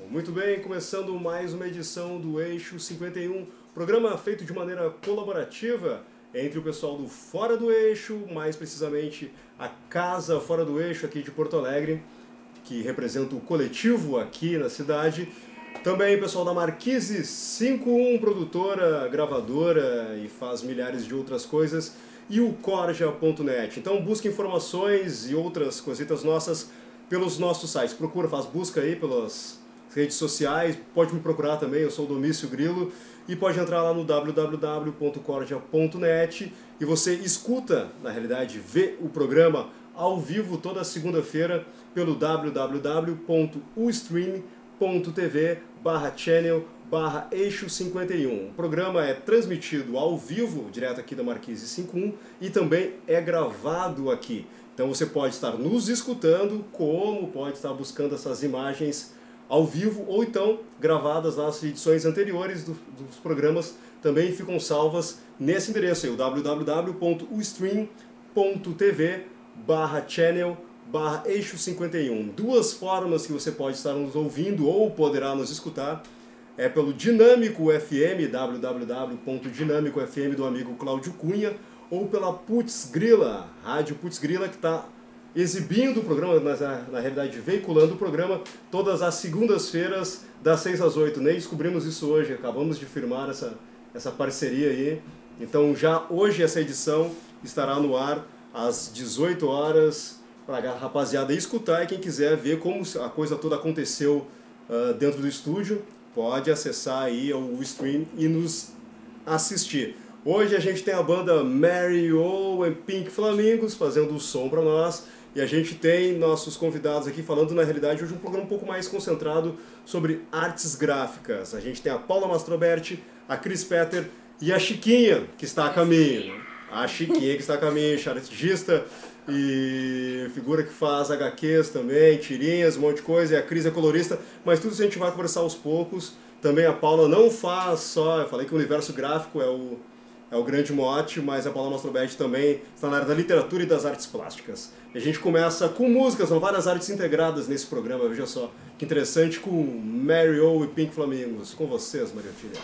Muito bem, começando mais uma edição do Eixo 51, programa feito de maneira colaborativa entre o pessoal do Fora do Eixo, mais precisamente a Casa Fora do Eixo aqui de Porto Alegre, que representa o coletivo aqui na cidade. Também o pessoal da Marquise 51, produtora, gravadora e faz milhares de outras coisas. E o Corja.net. Então busque informações e outras coisitas nossas pelos nossos sites. Faz busca aí pelas redes sociais, pode me procurar também, eu sou o Domício Grilo, e pode entrar lá no www.corja.net e você escuta, na realidade, vê o programa ao vivo toda segunda-feira pelo www.ustream.tv/channel/eixo 51. O programa é transmitido ao vivo, direto aqui da Marquise 51, e também é gravado aqui. Então você pode estar nos escutando, como pode estar buscando essas imagens ao vivo, ou então gravadas nas edições anteriores dos programas, também ficam salvas nesse endereço aí, o www.ustream.tv/channel/eixo 51. Duas formas que você pode estar nos ouvindo ou poderá nos escutar é pelo Dinâmico FM, www.dinamicofm do amigo Cláudio Cunha, ou pela Putz Grila, Rádio Putz Grila, que está exibindo o programa, mas na realidade veiculando o programa todas as segundas-feiras, das 6 às 8. Nem descobrimos isso hoje, acabamos de firmar essa parceria aí. Então já hoje essa edição estará no ar às 18 horas para a rapaziada escutar, e quem quiser ver como a coisa toda aconteceu dentro do estúdio, pode acessar aí o stream e nos assistir. Hoje a gente tem a banda Mary-O and Pink Flamingos fazendo o som para nós, e a gente tem nossos convidados aqui falando, na realidade, hoje um programa um pouco mais concentrado sobre artes gráficas. A gente tem a Paula Mastroberti, a Cris Petter e a Chiquinha, que está a caminho. A Chiquinha que está a caminho, chartista e figura que faz HQs também, tirinhas, um monte de coisa, e a Cris é colorista, mas tudo isso a gente vai conversar aos poucos. Também a Paula não faz só, eu falei que o universo gráfico é o grande mote, mas a Paula Mastroberti também está na área da literatura e das artes plásticas. E a gente começa com músicas, são várias artes integradas nesse programa, veja só, que interessante, com Mary-O e Pink Flamingos. Com vocês, Mariotinha.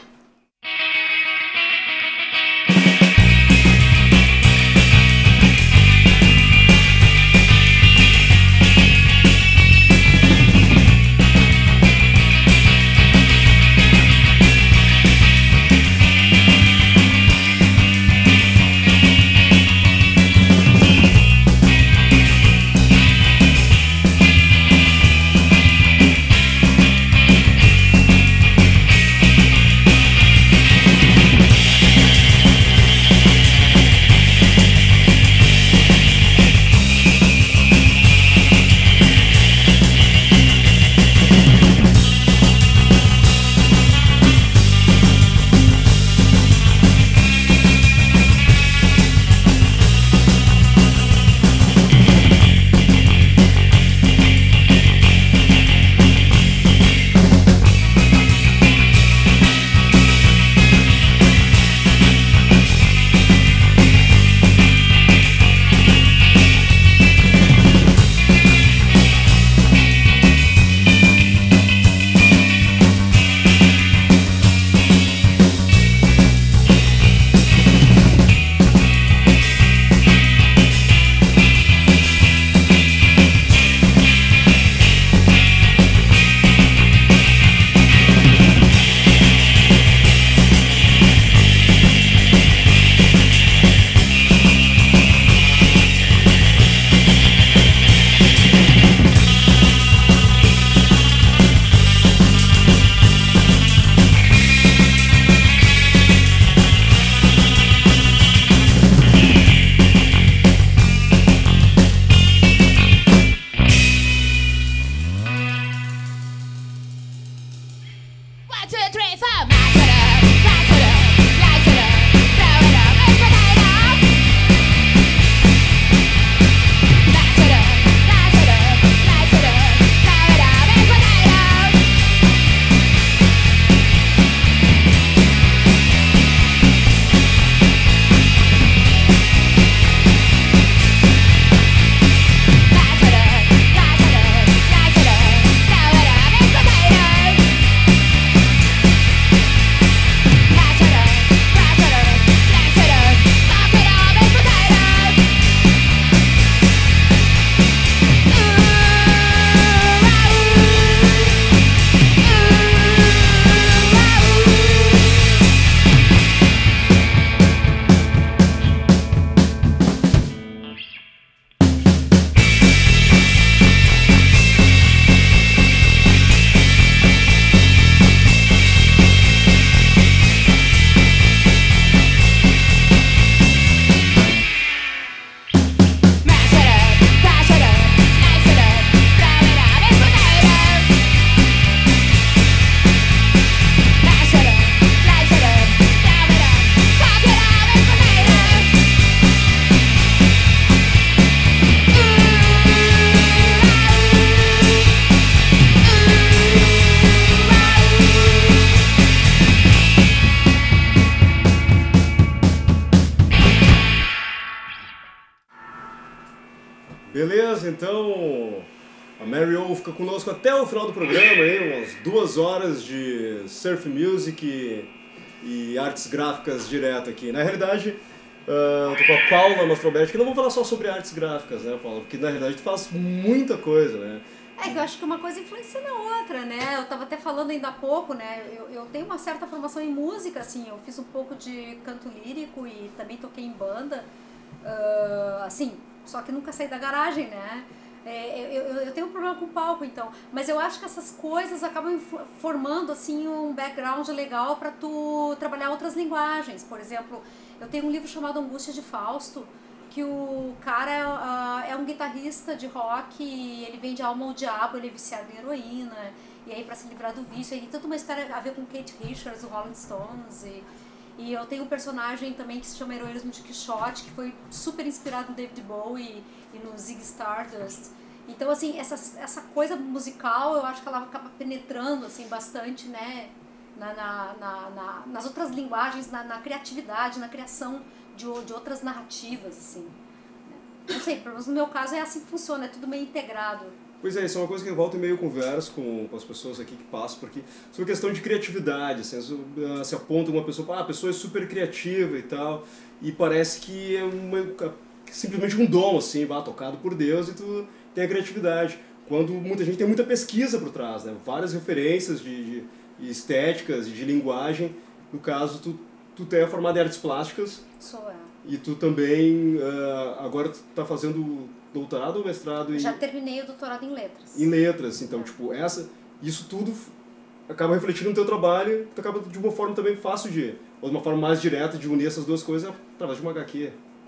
Beleza, então a Mary O fica conosco até o final do programa, aí, umas 2 horas de surf music e artes gráficas direto aqui. Na realidade, eu tô com a Paula Mastroberti, que não vamos falar só sobre artes gráficas, né, Paula? Porque na realidade tu faz muita coisa, né? É que eu acho que uma coisa influencia na outra, né? Eu tava até falando ainda há pouco, né? Eu tenho uma certa formação em música, assim, eu fiz um pouco de canto lírico e também toquei em banda, assim, só que nunca saí da garagem, né? Eu tenho um problema com o palco, então, mas eu acho que essas coisas acabam formando, assim, um background legal para tu trabalhar outras linguagens. Por exemplo, eu tenho um livro chamado Angústia de Fausto, que o cara é um guitarrista de rock, e ele vende alma ao diabo, ele é viciado em heroína, e aí pra se livrar do vício, aí tem toda uma história a ver com Kate Richards, o Rolling Stones, e eu tenho um personagem também que se chama Heroísmo de Quixote, que foi super inspirado no David Bowie e no Ziggy Stardust. Então, assim, essa coisa musical, eu acho que ela acaba penetrando, assim, bastante, né, nas outras linguagens, na criatividade, na criação de outras narrativas, assim. Não sei, pelo menos no meu caso é assim que funciona, é tudo meio integrado. Pois é, isso é uma coisa que eu volta e meio converso com as pessoas aqui que passam por aqui, sobre questão de criatividade, assim, se aponta uma pessoa, a pessoa é super criativa e tal, e parece que é simplesmente um dom, assim, tocado por Deus, e tu tem a criatividade. Quando muita gente tem muita pesquisa por trás, né, várias referências de estéticas, de linguagem. No caso, tu é formado em artes plásticas. Sou eu. E tu também, agora tu tá fazendo doutorado ou mestrado? Já terminei o doutorado em letras. Em letras, então, tipo, isso tudo acaba refletindo no teu trabalho, tu acaba de uma forma também fácil ou de uma forma mais direta de unir essas duas coisas através de uma HQ.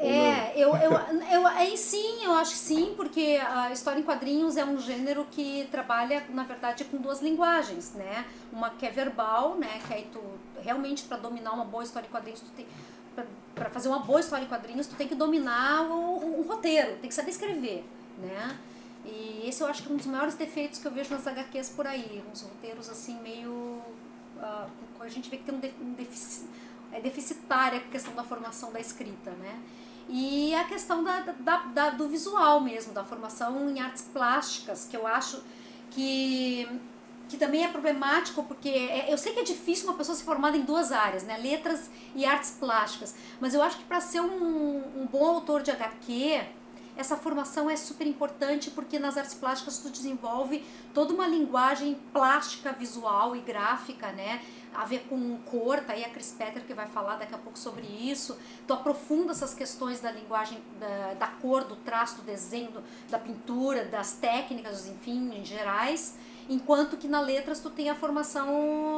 Sim, eu acho que sim, porque a história em quadrinhos é um gênero que trabalha, na verdade, com 2 linguagens, né? Uma que é verbal, né? Que aí tu, realmente, para dominar uma boa história em quadrinhos, para fazer uma boa história em quadrinhos, tu tem que dominar o roteiro, tem que saber escrever, né? E esse eu acho que é um dos maiores defeitos que eu vejo nas HQs por aí, uns roteiros assim meio... a gente vê que tem é deficitária a questão da formação da escrita, né? E a questão do visual mesmo, da formação em artes plásticas, que eu acho que também é problemático, porque eu sei que é difícil uma pessoa se formar em 2 áreas, né? Letras e artes plásticas, mas eu acho que para ser um bom autor de HQ, essa formação é super importante, porque nas artes plásticas tu desenvolve toda uma linguagem plástica, visual e gráfica, né? A ver com cor, tá aí a Chris Petter que vai falar daqui a pouco sobre isso. Tu aprofunda essas questões da linguagem, da cor, do traço, do desenho, da pintura, das técnicas, enfim, em gerais, enquanto que na letras tu tem a formação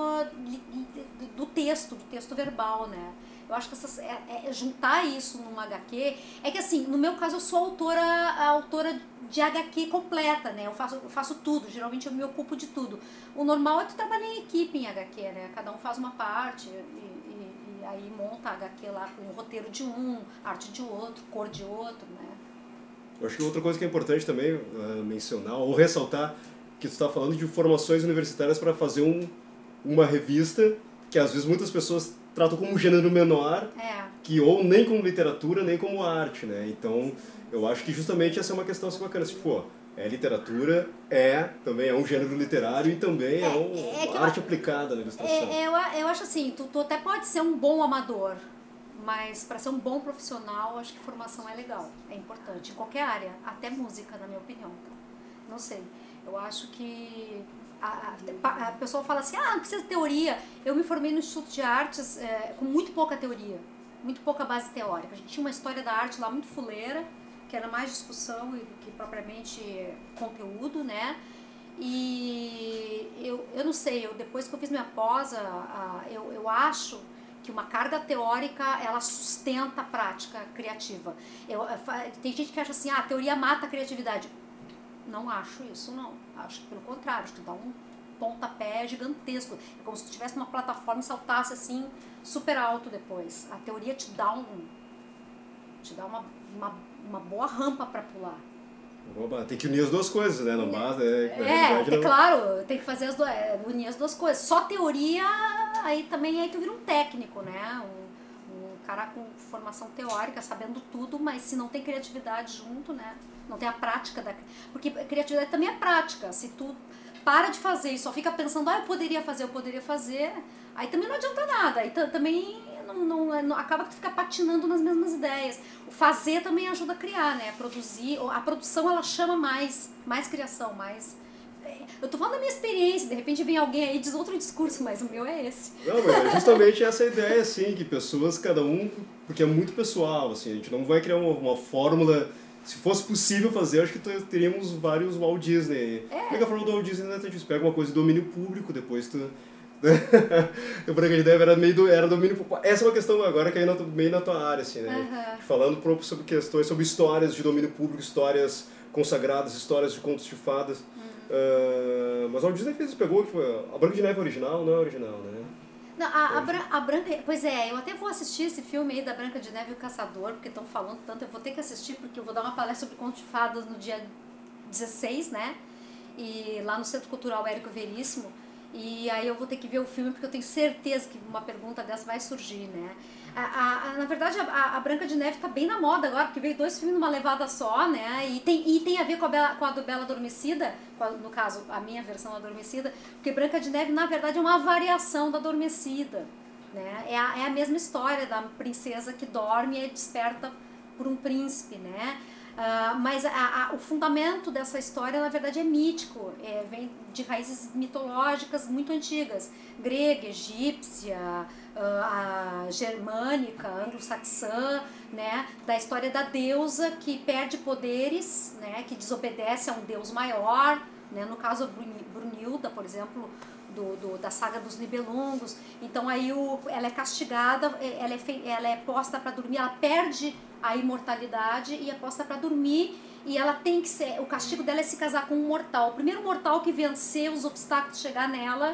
do texto verbal, né? Eu acho que juntar isso numa HQ... É que assim, no meu caso eu sou autora de HQ completa, né? Eu faço tudo, geralmente eu me ocupo de tudo. O normal é tu trabalhar em equipe em HQ, né? Cada um faz uma parte e aí monta a HQ lá com o roteiro de um, arte de outro, cor de outro, né? Eu acho que outra coisa que é importante também mencionar ou ressaltar, que tu está falando de formações universitárias para fazer uma revista que às vezes muitas pessoas tratam como um gênero menor, que ou nem como literatura, nem como arte, né? Então, eu acho que justamente essa é uma questão assim bacana, tipo, literatura, também é um gênero literário e também uma arte aplicada na ilustração. Eu acho assim, tu até pode ser um bom amador, mas para ser um bom profissional, eu acho que formação é legal, é importante, em qualquer área, até música, na minha opinião. Não sei, eu acho que... A pessoa fala assim, não precisa de teoria. Eu me formei no Instituto de Artes com muito pouca teoria, muito pouca base teórica. A gente tinha uma história da arte lá muito fuleira, que era mais discussão do que propriamente conteúdo, né? E eu não sei, depois que eu fiz minha pós, eu acho que uma carga teórica, ela sustenta a prática criativa. Tem gente que acha assim, a teoria mata a criatividade. Não acho isso, não. Acho que pelo contrário, acho que dá um pontapé gigantesco. É como se tu tivesse uma plataforma e saltasse assim super alto depois. A teoria te dá uma boa rampa para pular. Tem que unir as 2 coisas, né? Não basta. Claro, tem que fazer unir as 2 coisas. Só teoria, aí tu vira um técnico, né? Um cara com formação teórica, sabendo tudo, mas se não tem criatividade junto, né? Não tem a prática porque criatividade também é prática. Se tu para de fazer e só fica pensando, eu poderia fazer, aí também não adianta nada. Aí também não acaba que tu fica patinando nas mesmas ideias. O fazer também ajuda a criar, né? Produzir, a produção ela chama mais criação, mais... Eu tô falando da minha experiência, de repente vem alguém aí e diz outro discurso, mas o meu é esse. Não, mas é justamente essa ideia, assim, que pessoas, cada um, porque é muito pessoal, assim, a gente não vai criar uma fórmula. Se fosse possível fazer, acho que teríamos vários Walt Disney. Como é que a fórmula do Walt Disney é disso? Pega uma coisa de domínio público, depois tu... O Branca de Neve era domínio público. Essa é uma questão agora que é meio na tua área, assim, né? Falando sobre questões, sobre histórias de domínio público, histórias consagradas, histórias de contos de fadas. Mas o Walt Disney pegou, tipo, a Branca de Neve original, não é original, né? Não, a Branca... Pois é, eu até vou assistir esse filme aí da Branca de Neve e o Caçador, porque estão falando tanto, eu vou ter que assistir, porque eu vou dar uma palestra sobre contos de fadas no dia 16, né? E lá no Centro Cultural Érico Veríssimo. E aí eu vou ter que ver o filme, porque eu tenho certeza que uma pergunta dessa vai surgir, né? Na verdade, a Branca de Neve tá bem na moda agora, porque veio 2 filmes numa levada só, né? E tem a ver com a do Bela Adormecida, no caso, a minha versão Adormecida, porque Branca de Neve, na verdade, é uma variação da Adormecida, né? É a mesma história da princesa que dorme e desperta por um príncipe, né? Mas o fundamento dessa história, na verdade, é mítico, vem de raízes mitológicas muito antigas, grega, egípcia, germânica, anglo-saxã, né, da história da deusa que perde poderes, né, que desobedece a um deus maior, né, no caso a Brunilda, por exemplo, da saga dos Nibelungos. Então aí ela é castigada, ela é posta para dormir, ela perde a imortalidade e é posta para dormir, e ela tem que ser, o castigo dela é se casar com um mortal. O primeiro mortal que vencer os obstáculos, chegar nela,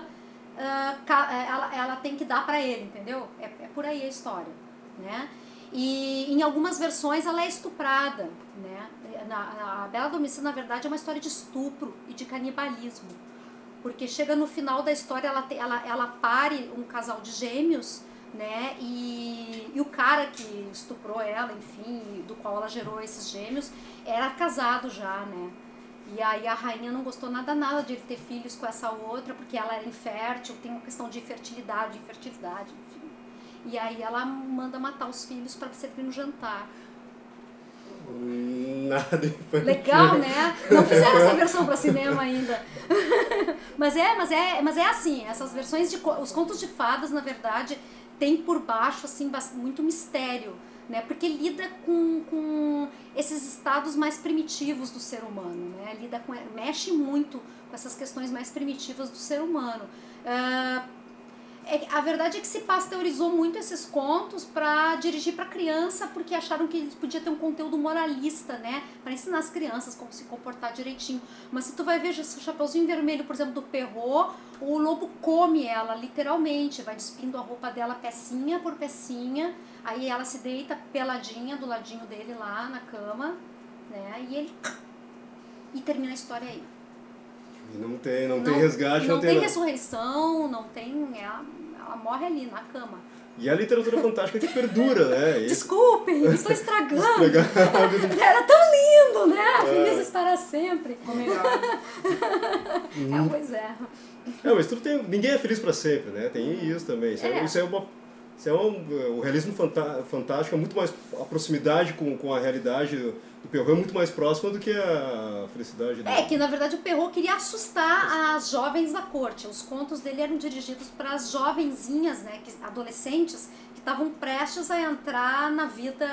ela tem que dar para ele, entendeu? É por aí a história, né? E em algumas versões ela é estuprada, né? A Bela Adormecida, na verdade, é uma história de estupro e de canibalismo, porque chega no final da história, ela pare um casal de gêmeos, né? E o cara que estuprou ela, enfim, do qual ela gerou esses gêmeos, era casado já, né? E aí a rainha não gostou nada de ele ter filhos com essa outra, porque ela era infértil, tem uma questão de infertilidade, enfim. E aí ela manda matar os filhos para servir no jantar. Nada infantil. Legal, né? Não fizeram essa versão para cinema ainda. mas é assim, essas versões os contos de fadas, na verdade, tem por baixo assim muito mistério, né? Porque lida com esses estados mais primitivos do ser humano, né? Mexe muito com essas questões mais primitivas do ser humano. A verdade é que se pasteurizou muito esses contos para dirigir para criança, porque acharam que podia ter um conteúdo moralista, né, para ensinar as crianças como se comportar direitinho. Mas se tu vai ver o Chapeuzinho Vermelho, por exemplo, do Perrault, o lobo come ela, literalmente, vai despindo a roupa dela pecinha por pecinha, aí ela se deita peladinha do ladinho dele lá na cama, né, e termina a história aí. E não tem resgate, não tem ressurreição, não tem... Ela morre ali, na cama. E a literatura fantástica que perdura, né? Desculpem, estou estragando. Era tão lindo, né? Felizes para sempre. Pois é. Mas ninguém é feliz para sempre, né? Tem isso também. O realismo fantástico é muito mais... A proximidade com a realidade do Perrault é muito mais próxima do que a felicidade dele. Que na verdade o Perrault queria assustar as jovens da corte. Os contos dele eram dirigidos para as jovenzinhas, né, adolescentes, que estavam prestes a entrar na vida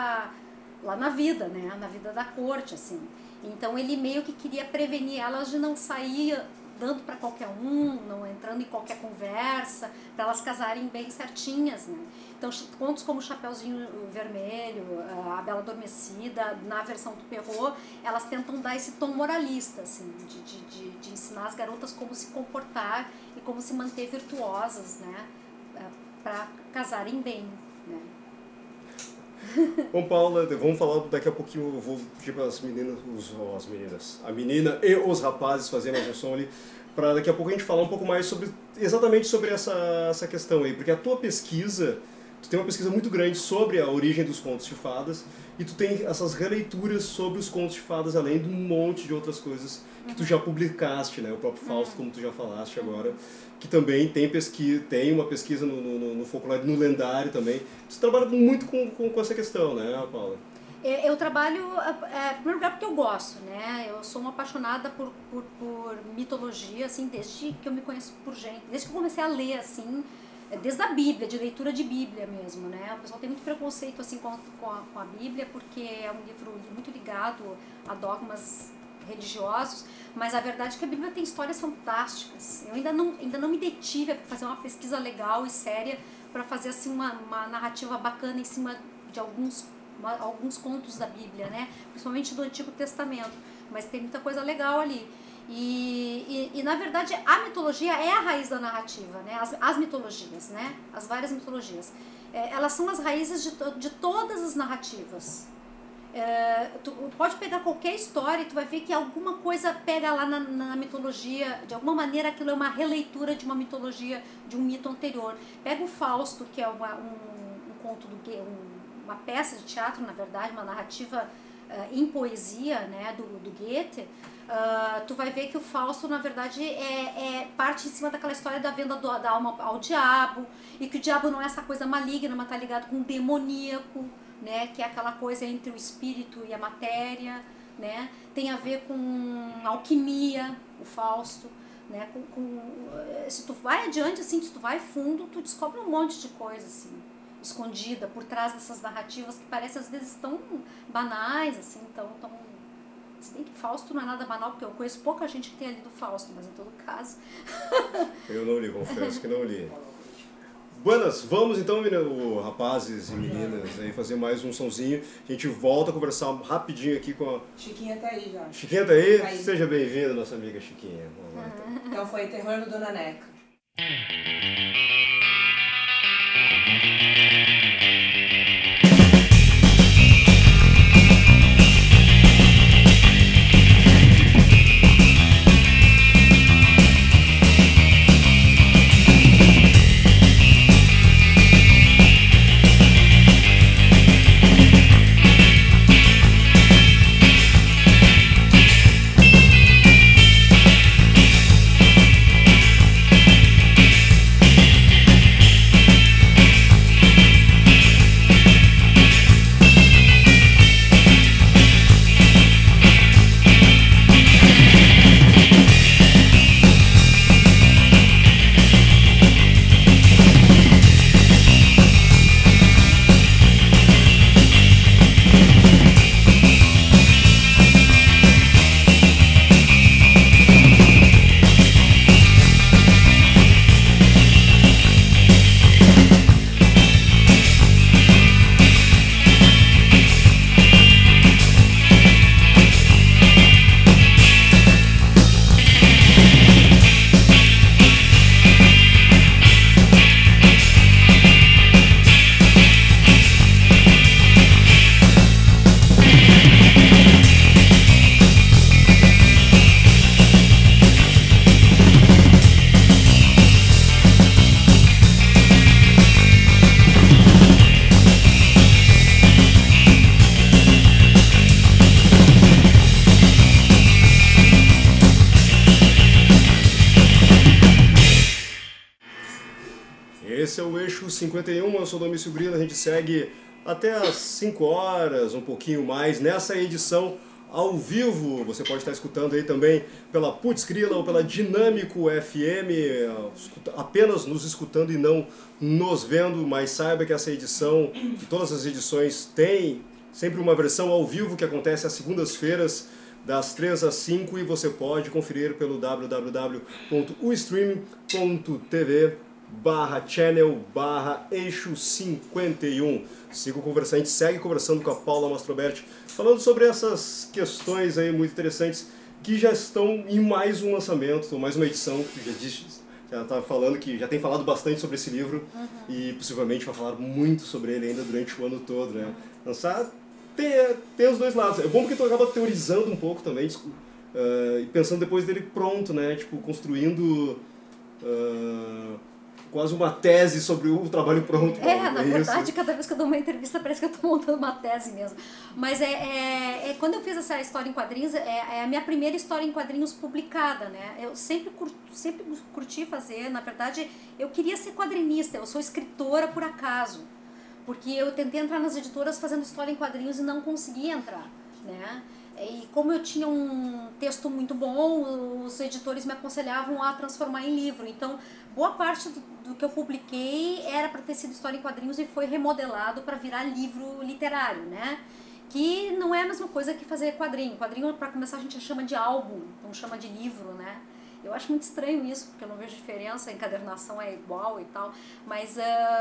da corte, assim. Então ele meio que queria prevenir elas de não sair dando para qualquer um, não entrando em qualquer conversa, para elas casarem bem certinhas, né? Então, contos como Chapeuzinho Vermelho, A Bela Adormecida, na versão do Perrault, elas tentam dar esse tom moralista, assim, de ensinar as garotas como se comportar e como se manter virtuosas, né? Para casarem bem, né? Bom, Paula, vamos falar daqui a pouquinho, eu vou pedir para as meninas, a menina e os rapazes fazerem mais um som ali, para daqui a pouco a gente falar um pouco mais exatamente sobre essa questão aí, porque a tua pesquisa tu tem uma pesquisa muito grande sobre a origem dos contos de fadas e tu tem essas releituras sobre os contos de fadas, além de um monte de outras coisas que tu já publicaste, né? O próprio Fausto, como tu já falaste agora, que também tem uma pesquisa no folclore, no lendário também. Você trabalha muito com essa questão, né, Paula? Eu trabalho, em primeiro lugar, porque eu gosto, né? Eu sou uma apaixonada por mitologia, assim, desde que eu me conheço por gente, desde que eu comecei a ler, assim, desde a Bíblia, de leitura de Bíblia mesmo, né? O pessoal tem muito preconceito, assim, com a Bíblia, porque é um livro muito ligado a dogmas religiosos, mas a verdade é que a Bíblia tem histórias fantásticas. Eu ainda não me detive a fazer uma pesquisa legal e séria para fazer, assim, uma narrativa bacana em cima de alguns contos da Bíblia, né? Principalmente do Antigo Testamento, mas tem muita coisa legal ali. E na verdade a mitologia é a raiz da narrativa, né? As mitologias, né? As várias mitologias, elas são as raízes de todas as narrativas. Tu pode pegar qualquer história e tu vai ver que alguma coisa pega lá na mitologia, de alguma maneira aquilo é uma releitura de uma mitologia, de um mito anterior. Pega o Fausto, que é um conto uma peça de teatro, na verdade, uma narrativa em poesia, né, do Goethe. Tu vai ver que o Fausto, na verdade, parte em cima daquela história da venda da alma ao diabo, e que o diabo não é essa coisa maligna, mas está ligado com o demoníaco, né, que é aquela coisa entre o espírito e a matéria, né, tem a ver com alquimia, o Fausto, né, se tu vai adiante, assim, se tu vai fundo, tu descobre um monte de coisa, assim, escondida por trás dessas narrativas que parecem às vezes tão banais, assim, tão... Se bem que Fausto não é nada banal, porque eu conheço pouca gente que tem lido Fausto, mas em todo caso... Eu não li, confesso que não li. Buenas, vamos então, rapazes e meninas, aí fazer mais um sonzinho. A gente volta a conversar rapidinho aqui com a... Chiquinha tá aí já. Chiquinha tá aí? Tá aí. Seja bem-vinda, nossa amiga Chiquinha. Então foi Terror no Dona Neca. Esse é o Eixo 51, eu sou o Domício Grilo, a gente segue até às 5 horas, um pouquinho mais, nessa edição ao vivo. Você pode estar escutando aí também pela Putz Grila ou pela Dinâmico FM, apenas nos escutando e não nos vendo, mas saiba que essa edição, que todas as edições têm sempre uma versão ao vivo que acontece às segundas-feiras, das 3 às 5, e você pode conferir pelo www.ustream.tv/channel/eixo 51. A gente segue conversando com a Paula Mastroberti, falando sobre essas questões aí muito interessantes que já estão em mais um lançamento, mais uma edição, que já está falando que já tem falado bastante sobre esse livro, e possivelmente vai falar muito sobre ele ainda durante o ano todo, né? Lançar tem os dois lados. É bom porque tu acaba teorizando um pouco também, e pensando depois dele pronto, né? Tipo, construindo quase uma tese sobre o trabalho pronto. Na verdade, cada vez que eu dou uma entrevista parece que eu estou montando uma tese mesmo. Mas quando eu fiz essa história em quadrinhos, é a minha primeira história em quadrinhos publicada, né? Eu sempre curti fazer, na verdade, eu queria ser quadrinista, eu sou escritora por acaso. Porque eu tentei entrar nas editoras fazendo história em quadrinhos e não consegui entrar, né? E como eu tinha um texto muito bom, os editores me aconselhavam a transformar em livro. Então, boa parte do que eu publiquei era para ter sido história em quadrinhos e foi remodelado para virar livro literário, né? Que não é a mesma coisa que fazer quadrinho. Quadrinho, para começar, a gente chama de álbum, não chama de livro, né? Eu acho muito estranho isso, porque eu não vejo diferença, a encadernação é igual e tal, mas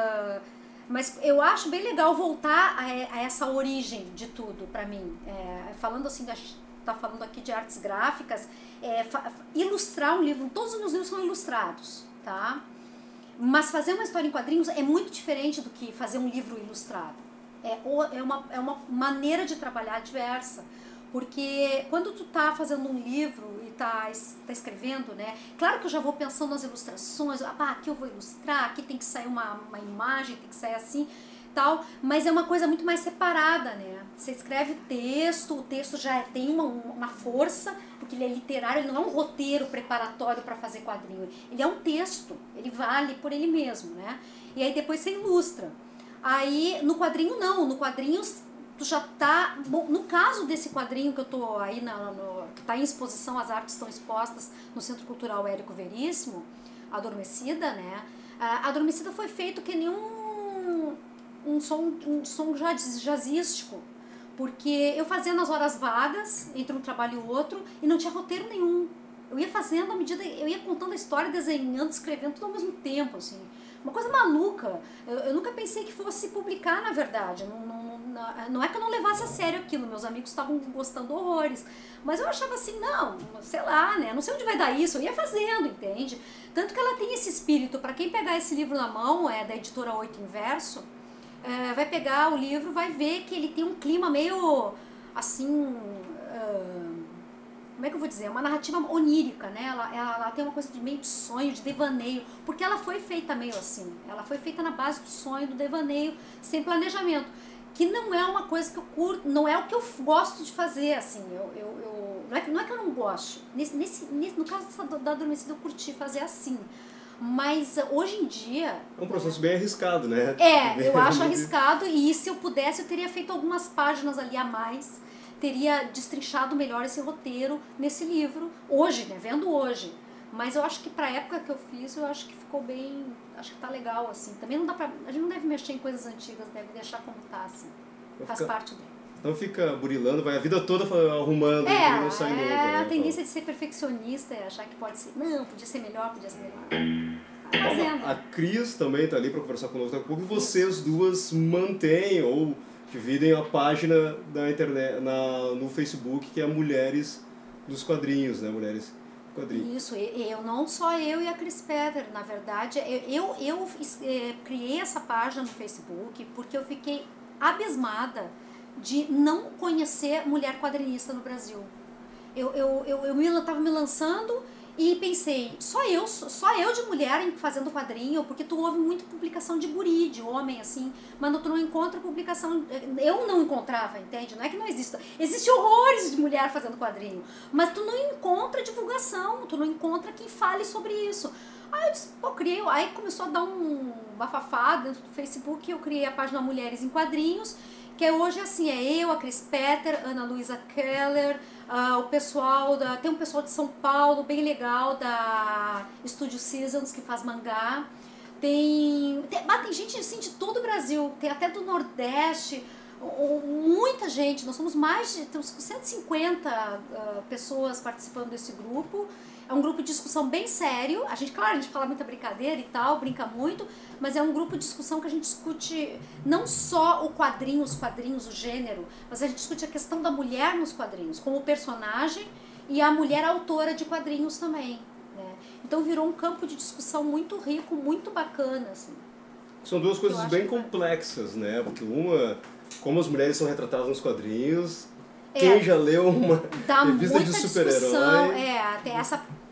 eu acho bem legal voltar a essa origem de tudo para mim. Falando assim, a gente está falando aqui de artes gráficas, ilustrar um livro, todos os meus livros são ilustrados, tá? Mas fazer uma história em quadrinhos é muito diferente do que fazer um livro ilustrado. É uma maneira de trabalhar diversa. Porque quando tu tá fazendo um livro e tá escrevendo, né? Claro que eu já vou pensando nas ilustrações, aqui eu vou ilustrar, aqui tem que sair uma imagem, tem que sair assim, tal. Mas é uma coisa muito mais separada, né? Você escreve o texto já tem uma força, porque ele é literário, ele não é um roteiro preparatório para fazer quadrinho. Ele é um texto, ele vale por ele mesmo, né? E aí depois você ilustra. Aí no quadrinho não, no quadrinho tu já tá... Bom, no caso desse quadrinho que eu tô aí, que tá em exposição, as artes estão expostas no Centro Cultural Érico Veríssimo, Adormecida, né? A Adormecida foi feito que nem um som jazzístico, porque eu fazia nas horas vagas, entre um trabalho e o outro, e não tinha roteiro nenhum. Eu ia fazendo à medida, eu ia contando a história, desenhando, escrevendo, tudo ao mesmo tempo, assim. Uma coisa maluca. Eu nunca pensei que fosse publicar, na verdade. Não é que eu não levasse a sério aquilo, meus amigos estavam gostando horrores. Mas eu achava assim, não, sei lá, né? Não sei onde vai dar isso, eu ia fazendo, entende? Tanto que ela tem esse espírito, para quem pegar esse livro na mão, da editora Oito Inverso, vai pegar o livro, vai ver que ele tem um clima meio, assim... como é que eu vou dizer? Uma narrativa onírica, né? Ela tem uma coisa de meio de sonho, de devaneio, porque ela foi feita meio assim. Ela foi feita na base do sonho, do devaneio, sem planejamento. Que não é uma coisa que eu curto, não é o que eu gosto de fazer, assim. Não é que eu não gosto. No caso da Adormecida, eu curti fazer assim. Mas hoje em dia... É um processo bem arriscado, né? Eu acho arriscado, e se eu pudesse, eu teria feito algumas páginas ali a mais, teria destrinchado melhor esse roteiro nesse livro, hoje, né? Vendo hoje. Mas eu acho que pra época que eu fiz, eu acho que ficou bem... Acho que tá legal, assim. Também não dá pra... A gente não deve mexer em coisas antigas, deve deixar como tá, assim. Faz parte dele. Não fica burilando, vai a vida toda arrumando e não sai nunca. A tendência de ser perfeccionista é achar que pode ser... Não, podia ser melhor, podia ser melhor. A Cris também tá ali para conversar conosco daqui a pouco, e vocês duas mantêm ou dividem a página da internet no Facebook, que é Mulheres dos Quadrinhos, né? Mulheres Quadrinhos. Isso, não só eu e a Cris Petter, na verdade, eu criei essa página no Facebook porque eu fiquei abismada de não conhecer mulher quadrinista no Brasil. Eu estava me lançando e pensei, só eu de mulher fazendo quadrinho, porque tu ouve muito publicação de guri, de homem, assim, mas tu não encontra publicação, eu não encontrava, entende? Não é que não exista, existe horrores de mulher fazendo quadrinho, mas tu não encontra divulgação, tu não encontra quem fale sobre isso. Aí eu disse, aí começou a dar um bafafá dentro do Facebook, eu criei a página Mulheres em Quadrinhos, que hoje assim, eu, a Cris Petter, Ana Luísa Keller, o pessoal tem um pessoal de São Paulo bem legal da Estúdio Seasons que faz mangá, tem gente assim de todo o Brasil, tem até do Nordeste, muita gente, nós somos temos 150 pessoas participando desse grupo. É um grupo de discussão bem sério. A gente fala muita brincadeira e tal, brinca muito, mas é um grupo de discussão que a gente discute não só os quadrinhos, o gênero, mas a gente discute a questão da mulher nos quadrinhos, como personagem, e a mulher autora de quadrinhos também, né? Então virou um campo de discussão muito rico, muito bacana, assim. São duas coisas bem complexas, né? Porque uma, como as mulheres são retratadas nos quadrinhos... Quem já leu uma revista de super-herói... Tem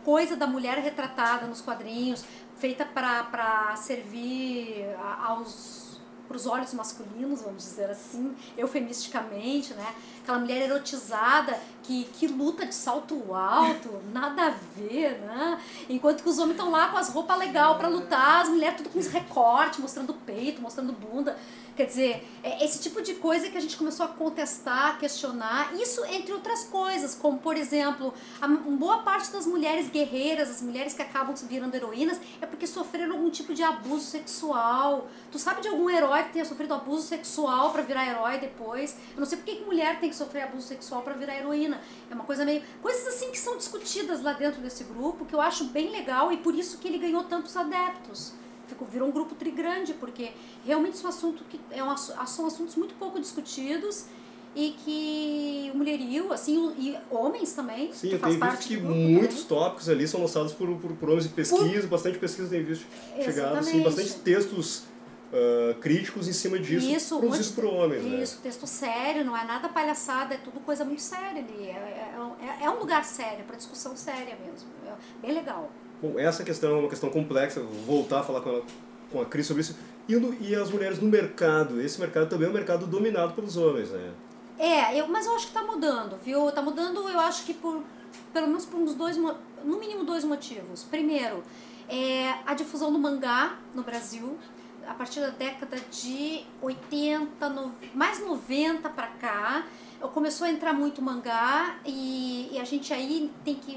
coisa da mulher retratada nos quadrinhos, feita para servir para os olhos masculinos, vamos dizer assim, eufemisticamente, né? Aquela mulher erotizada que luta de salto alto, nada a ver, né? Enquanto que os homens estão lá com as roupas legais para lutar, as mulheres tudo com os recortes, mostrando peito, mostrando bunda. Quer dizer, esse tipo de coisa que a gente começou a contestar, questionar, isso entre outras coisas, como, por exemplo, boa parte das mulheres guerreiras, as mulheres que acabam virando heroínas, é porque sofreram algum tipo de abuso sexual. Tu sabe de algum herói que tenha sofrido abuso sexual para virar herói depois? Eu não sei por que mulher tem que sofrer abuso sexual para virar heroína. É uma coisa meio... Coisas assim que são discutidas lá dentro desse grupo, que eu acho bem legal e por isso que ele ganhou tantos adeptos. Virou um grupo trigrande, porque realmente são assuntos muito pouco discutidos e que o mulherio, assim, e homens também, sim, que eu faz tenho parte visto que do grupo, muitos né? tópicos ali são lançados por homens de pesquisa, bastante pesquisa tem visto chegado, assim, bastante textos críticos em cima disso, produzidos por homens. Isso, texto sério, não é nada palhaçada, é tudo coisa muito séria ali, é um lugar sério, para discussão séria mesmo, bem legal. Bom, essa questão é uma questão complexa, vou voltar a falar com a Cris sobre isso. E as mulheres no mercado, esse mercado também é um mercado dominado pelos homens, né? Mas eu acho que está mudando, viu? Está mudando, eu acho que pelo menos por no mínimo dois motivos. Primeiro, a difusão do mangá no Brasil, a partir da década de 80, mais 90 para cá, começou a entrar muito mangá e a gente aí tem que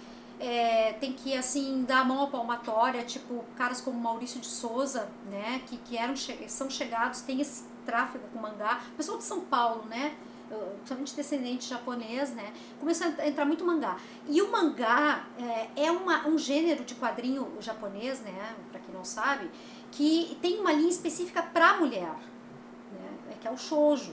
assim dar a mão à palmatória, tipo caras como Maurício de Souza, né, que são chegados, tem esse tráfego com mangá, o pessoal de São Paulo, né, principalmente descendente japonês, né, começou a entrar muito mangá. E o mangá é um gênero de quadrinho japonês, né, para quem não sabe, que tem uma linha específica para mulher, né, que é o shoujo.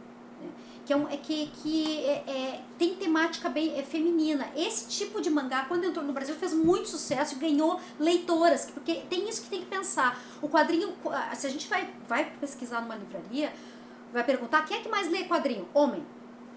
Tem temática bem feminina. Esse tipo de mangá, quando entrou no Brasil, fez muito sucesso e ganhou leitoras, porque tem isso que tem que pensar. O quadrinho, se a gente vai pesquisar numa livraria, vai perguntar quem é que mais lê quadrinho? Homem.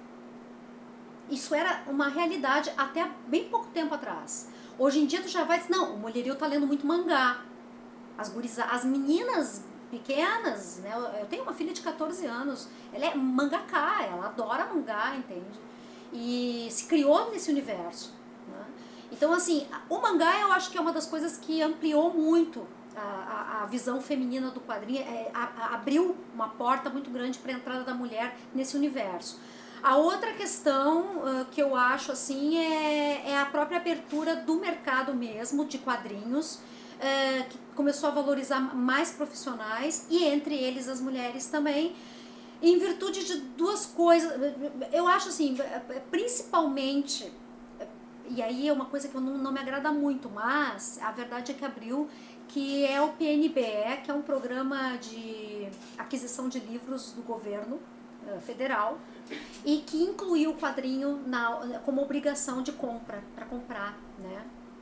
Isso era uma realidade até bem pouco tempo atrás. Hoje em dia tu já vai dizer, não, o mulherio tá lendo muito mangá. As meninas pequenas, né? Eu tenho uma filha de 14 anos, ela é mangaká, ela adora mangá, entende? E se criou nesse universo, né? Então, assim, o mangá eu acho que é uma das coisas que ampliou muito a visão feminina do quadrinho, abriu uma porta muito grande para a entrada da mulher nesse universo. A outra questão que eu acho assim é a própria abertura do mercado mesmo de quadrinhos, que começou a valorizar mais profissionais e entre eles as mulheres também, em virtude de duas coisas. Eu acho assim, principalmente, e aí é uma coisa que não me agrada muito, mas a verdade é que abriu, que é o PNBE, que é um programa de aquisição de livros do governo federal, e que incluiu o quadrinho como obrigação de compra, para comprar, né?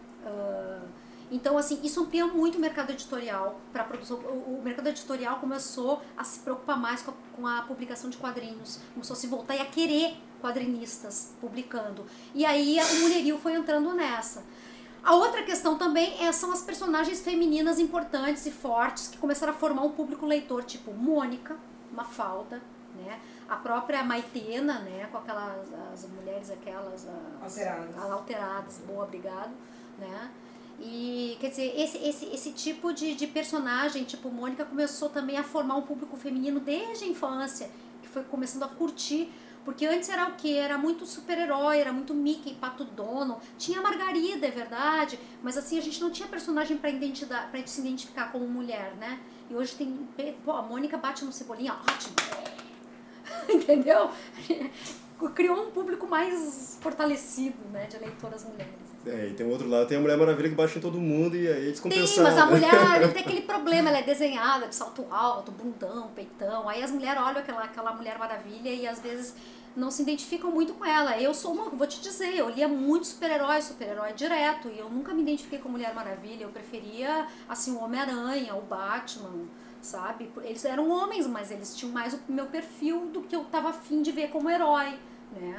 Então, assim, isso amplia muito o mercado editorial para produção. O mercado editorial começou a se preocupar mais com a publicação de quadrinhos, começou a se voltar e a querer quadrinistas publicando. E aí o mulherio foi entrando nessa. A outra questão também são as personagens femininas importantes e fortes que começaram a formar um público leitor, tipo Mônica, Mafalda, né? A própria Maitena, né? Com as mulheres aquelas alteradas, boa, obrigado, né? E, quer dizer, esse tipo de personagem, tipo Mônica, começou também a formar um público feminino desde a infância, que foi começando a curtir, porque antes era o quê? Era muito super-herói, era muito Mickey, Pato Donald, tinha a Margarida, é verdade, mas assim, a gente não tinha personagem pra se identificar como mulher, né? E hoje tem, pô, a Mônica bate no Cebolinha, ótimo, entendeu? Criou um público mais fortalecido, né, de leitoras mulheres. E tem um outro lado, tem a Mulher Maravilha que bate em todo mundo e aí é descompensado. Sim, mas a mulher tem aquele problema, ela é desenhada de salto alto, bundão, peitão, aí as mulheres olham aquela Mulher Maravilha e às vezes não se identificam muito com ela. Eu vou te dizer, eu lia muito super-herói direto, e eu nunca me identifiquei com Mulher Maravilha, eu preferia, assim, o Homem-Aranha, o Batman, sabe? Eles eram homens, mas eles tinham mais o meu perfil do que eu tava afim de ver como herói, né?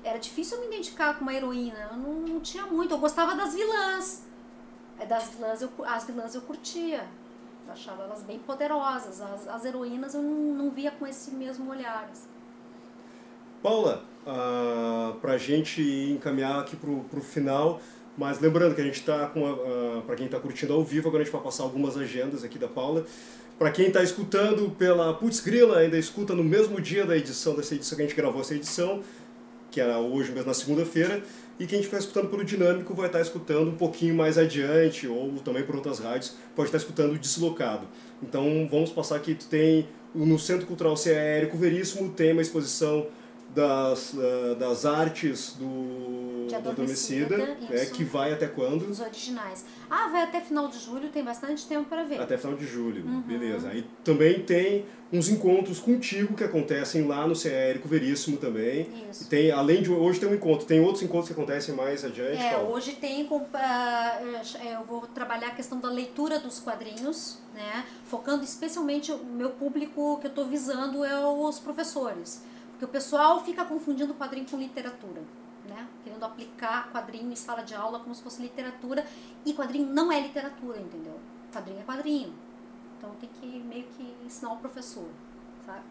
era difícil eu me identificar com uma heroína, eu não tinha muito, eu gostava das vilãs. As vilãs eu curtia, eu achava elas bem poderosas, as heroínas eu não via com esse mesmo olhar. Assim. Paula, pra gente encaminhar aqui pro final, mas lembrando que a gente está para quem está curtindo ao vivo, agora a gente vai passar algumas agendas aqui da Paula. Para quem está escutando pela Putz Grila, ainda escuta no mesmo dia dessa edição que a gente gravou essa edição, que era hoje mesmo na segunda-feira, e quem estiver escutando pelo Dinâmico vai estar escutando um pouquinho mais adiante, ou também por outras rádios, pode estar escutando Deslocado. Então vamos passar aqui, tu tem no Centro Cultural CE Érico Veríssimo, tem uma exposição das artes do Adormecida, que vai até quando? Os originais. Vai até final de julho, tem bastante tempo para ver. Até final de julho, beleza. Aí também tem uns encontros contigo que acontecem lá no CE Érico Veríssimo também. Isso. E tem, além de hoje tem um encontro, tem outros encontros que acontecem mais adiante? Hoje tem, eu vou trabalhar a questão da leitura dos quadrinhos, né? Focando especialmente o meu público que eu estou visando é os professores. Porque o pessoal fica confundindo quadrinho com literatura, né? Querendo aplicar quadrinho em sala de aula como se fosse literatura, e quadrinho não é literatura, entendeu? Quadrinho é quadrinho. Então tem que meio que ensinar o professor, sabe?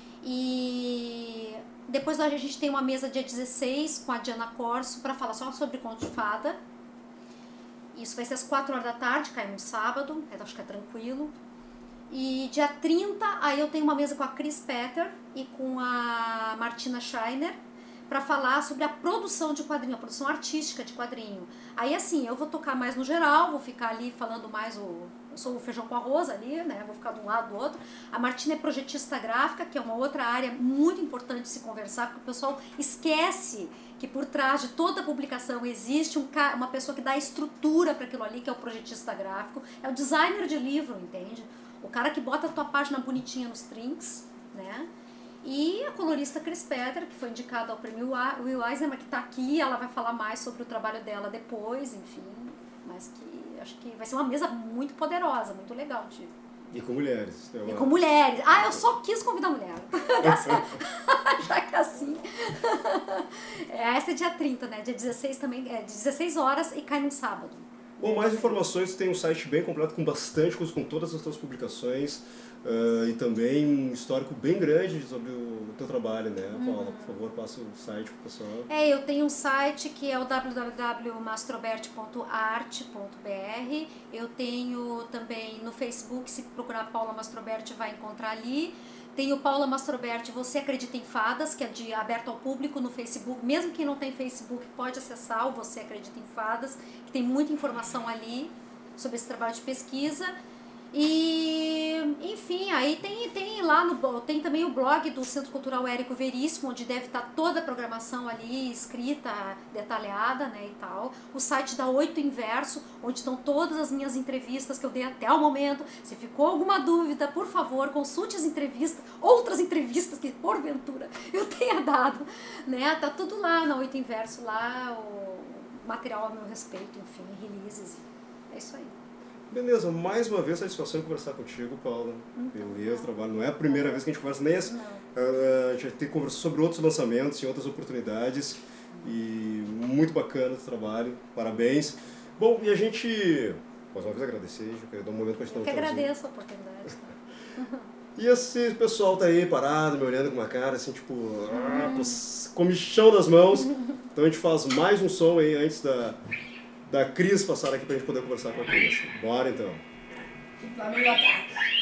E depois a gente tem uma mesa dia 16 com a Diana Corso para falar só sobre conto de fada. Isso vai ser às 4 horas da tarde, cai no sábado, acho que é tranquilo. E dia 30, aí eu tenho uma mesa com a Cris Petter e com a Martina Scheiner para falar sobre a produção de quadrinho, a produção artística de quadrinho. Aí assim, eu vou tocar mais no geral, vou ficar ali falando mais eu sou o feijão com arroz ali, né? Vou ficar de um lado do outro. A Martina é projetista gráfica, que é uma outra área muito importante de se conversar, porque o pessoal esquece que por trás de toda a publicação existe uma pessoa que dá estrutura para aquilo ali, que é o projetista gráfico, é o designer de livro, entende? O cara que bota a tua página bonitinha nos trinks, né? E a colorista Cris Petter, que foi indicada ao prêmio Will Eisner, que está aqui, ela vai falar mais sobre o trabalho dela depois, enfim. Mas que acho que vai ser uma mesa muito poderosa, muito legal, Tio. E com mulheres. E com mulheres. Eu só quis convidar mulher. Já que assim. Essa é dia 30, né? Dia 16 também, 16 horas e cai no sábado. Bom, mais informações, tem um site bem completo com bastante coisas, com todas as tuas publicações e também um histórico bem grande sobre o teu trabalho, né, Paula? Por favor, passa o site pro pessoal. Eu tenho um site que é o www.mastroberti.art.br. Eu tenho também no Facebook, se procurar Paula Mastroberti vai encontrar ali. Tem o Paula Mastroberti, Você Acredita em Fadas, que é aberto ao público no Facebook. Mesmo quem não tem Facebook pode acessar o Você Acredita em Fadas, que tem muita informação ali sobre esse trabalho de pesquisa. E, enfim, aí tem lá tem também o blog do Centro Cultural Érico Veríssimo, onde deve estar toda a programação ali escrita, detalhada, né, e tal. O site da 8 Inverso, onde estão todas as minhas entrevistas que eu dei até o momento. Se ficou alguma dúvida, por favor, consulte as entrevistas, outras entrevistas que porventura eu tenha dado, né? Tá tudo lá na 8 Inverso, lá o material a meu respeito, enfim, releases. É isso aí. Beleza, mais uma vez satisfação em conversar contigo, Paula. Beleza, trabalho. Não é a primeira vez que a gente conversa, nem essa. A gente tem conversado sobre outros lançamentos e outras oportunidades. E muito bacana o trabalho, parabéns. Bom, e a gente, mais uma vez, agradecer, eu queria dar um momento para a gente dar um tchauzinho. Eu que agradeço a oportunidade. E esse pessoal tá aí parado, me olhando com uma cara assim, tipo, comichão das mãos. Então a gente faz mais um som aí antes da Cris passar aqui pra gente poder conversar com a Cris. Bora então. Flamengo ataca.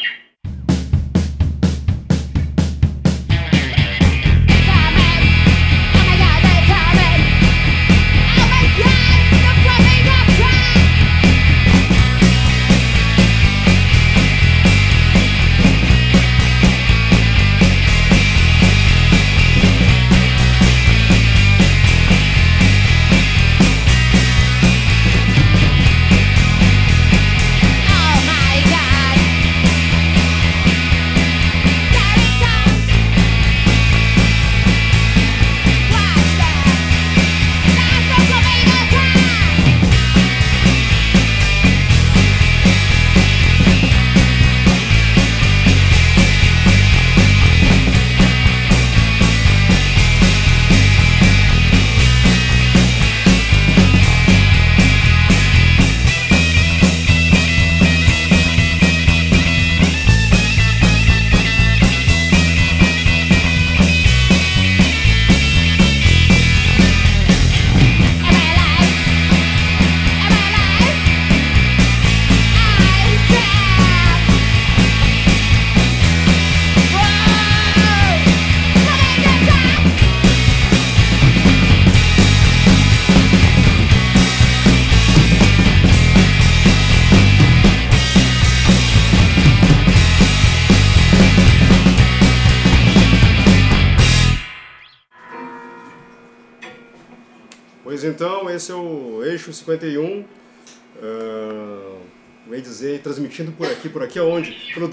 Pois então, esse é o Eixo 51, vou dizer, transmitindo por aqui aonde? Pelo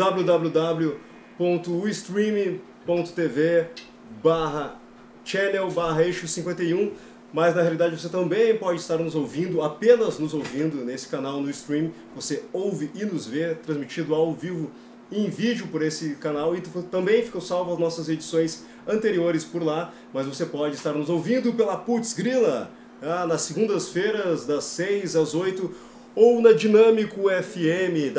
www.ustream.tv/channel/Eixo 51, mas na realidade você também pode estar nos ouvindo, apenas nos ouvindo nesse canal no stream, você ouve e nos vê, transmitido ao vivo em vídeo por esse canal, e também ficam salvas as nossas edições anteriores por lá, mas você pode estar nos ouvindo pela Putz Grila, nas segundas-feiras, das 6 às 8, ou na Dinâmico FM,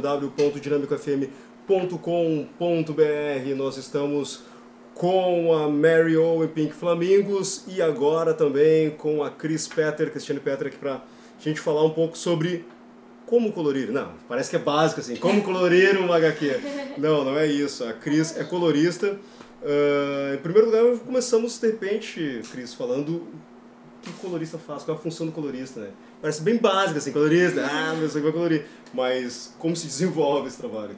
www.dinamicofm.com.br. Nós estamos com a Mary Owen Pink Flamingos e agora também com a Cristiane Petter aqui pra gente falar um pouco sobre como colorir. Não, parece que é básico assim, como colorir uma HQ. Não é isso. A Cris é colorista. Em primeiro lugar, começamos de repente, Cris, falando o que o colorista faz, qual é a função do colorista, né? Parece bem básico assim, colorista, mas você vai colorir. Mas como se desenvolve esse trabalho?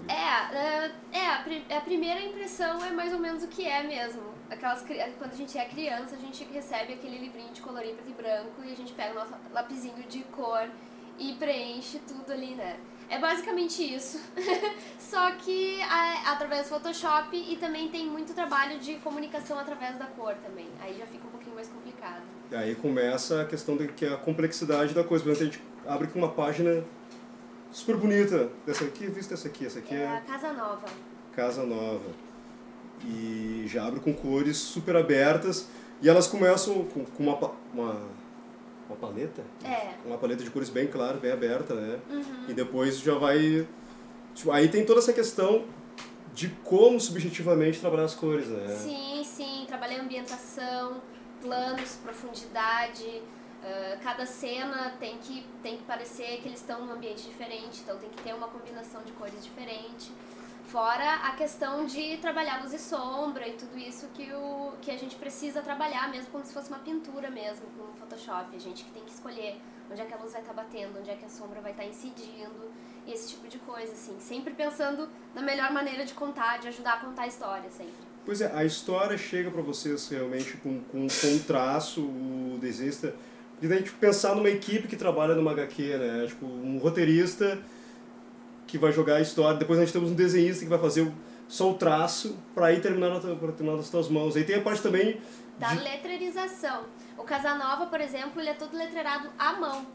A primeira impressão é mais ou menos o que é mesmo. Quando a gente é criança, a gente recebe aquele livrinho de colorir preto e branco e a gente pega o nosso lapisinho de cor e preenche tudo ali, né? É basicamente isso. Só que através do Photoshop, e também tem muito trabalho de comunicação através da cor também. Aí já fica um pouquinho mais complicado. E aí começa a questão que é a complexidade da coisa. Por exemplo, a gente abre aqui uma página super bonita. Dessa aqui, vista essa aqui. Essa aqui é a Casa Nova. Casa Nova. E já abre com cores super abertas. E elas começam com uma paleta? Uma paleta de cores bem clara, bem aberta, né? Uhum. E depois já vai... aí tem toda essa questão de como subjetivamente trabalhar as cores, né? Sim. Trabalhar ambientação, planos, profundidade. Cada cena tem que parecer que eles estão num ambiente diferente, então tem que ter uma combinação de cores diferente. Fora a questão de trabalhar luz e sombra e tudo isso que a gente precisa trabalhar, mesmo como se fosse uma pintura mesmo, com o Photoshop. A gente que tem que escolher onde é que a luz vai estar batendo, onde é que a sombra vai estar incidindo, e esse tipo de coisa, assim. Sempre pensando na melhor maneira de contar, de ajudar a contar a história, sempre. Pois é, a história chega para vocês realmente com um traço, o desenhista... E daí a gente pensar numa equipe que trabalha numa HQ, né? Tipo, um roteirista que vai jogar a história, depois nós temos um desenhista que vai fazer só o traço para ir terminar nas tuas mãos. Aí tem a parte também da letrerização. O Casanova, por exemplo, ele é todo letreirado à mão.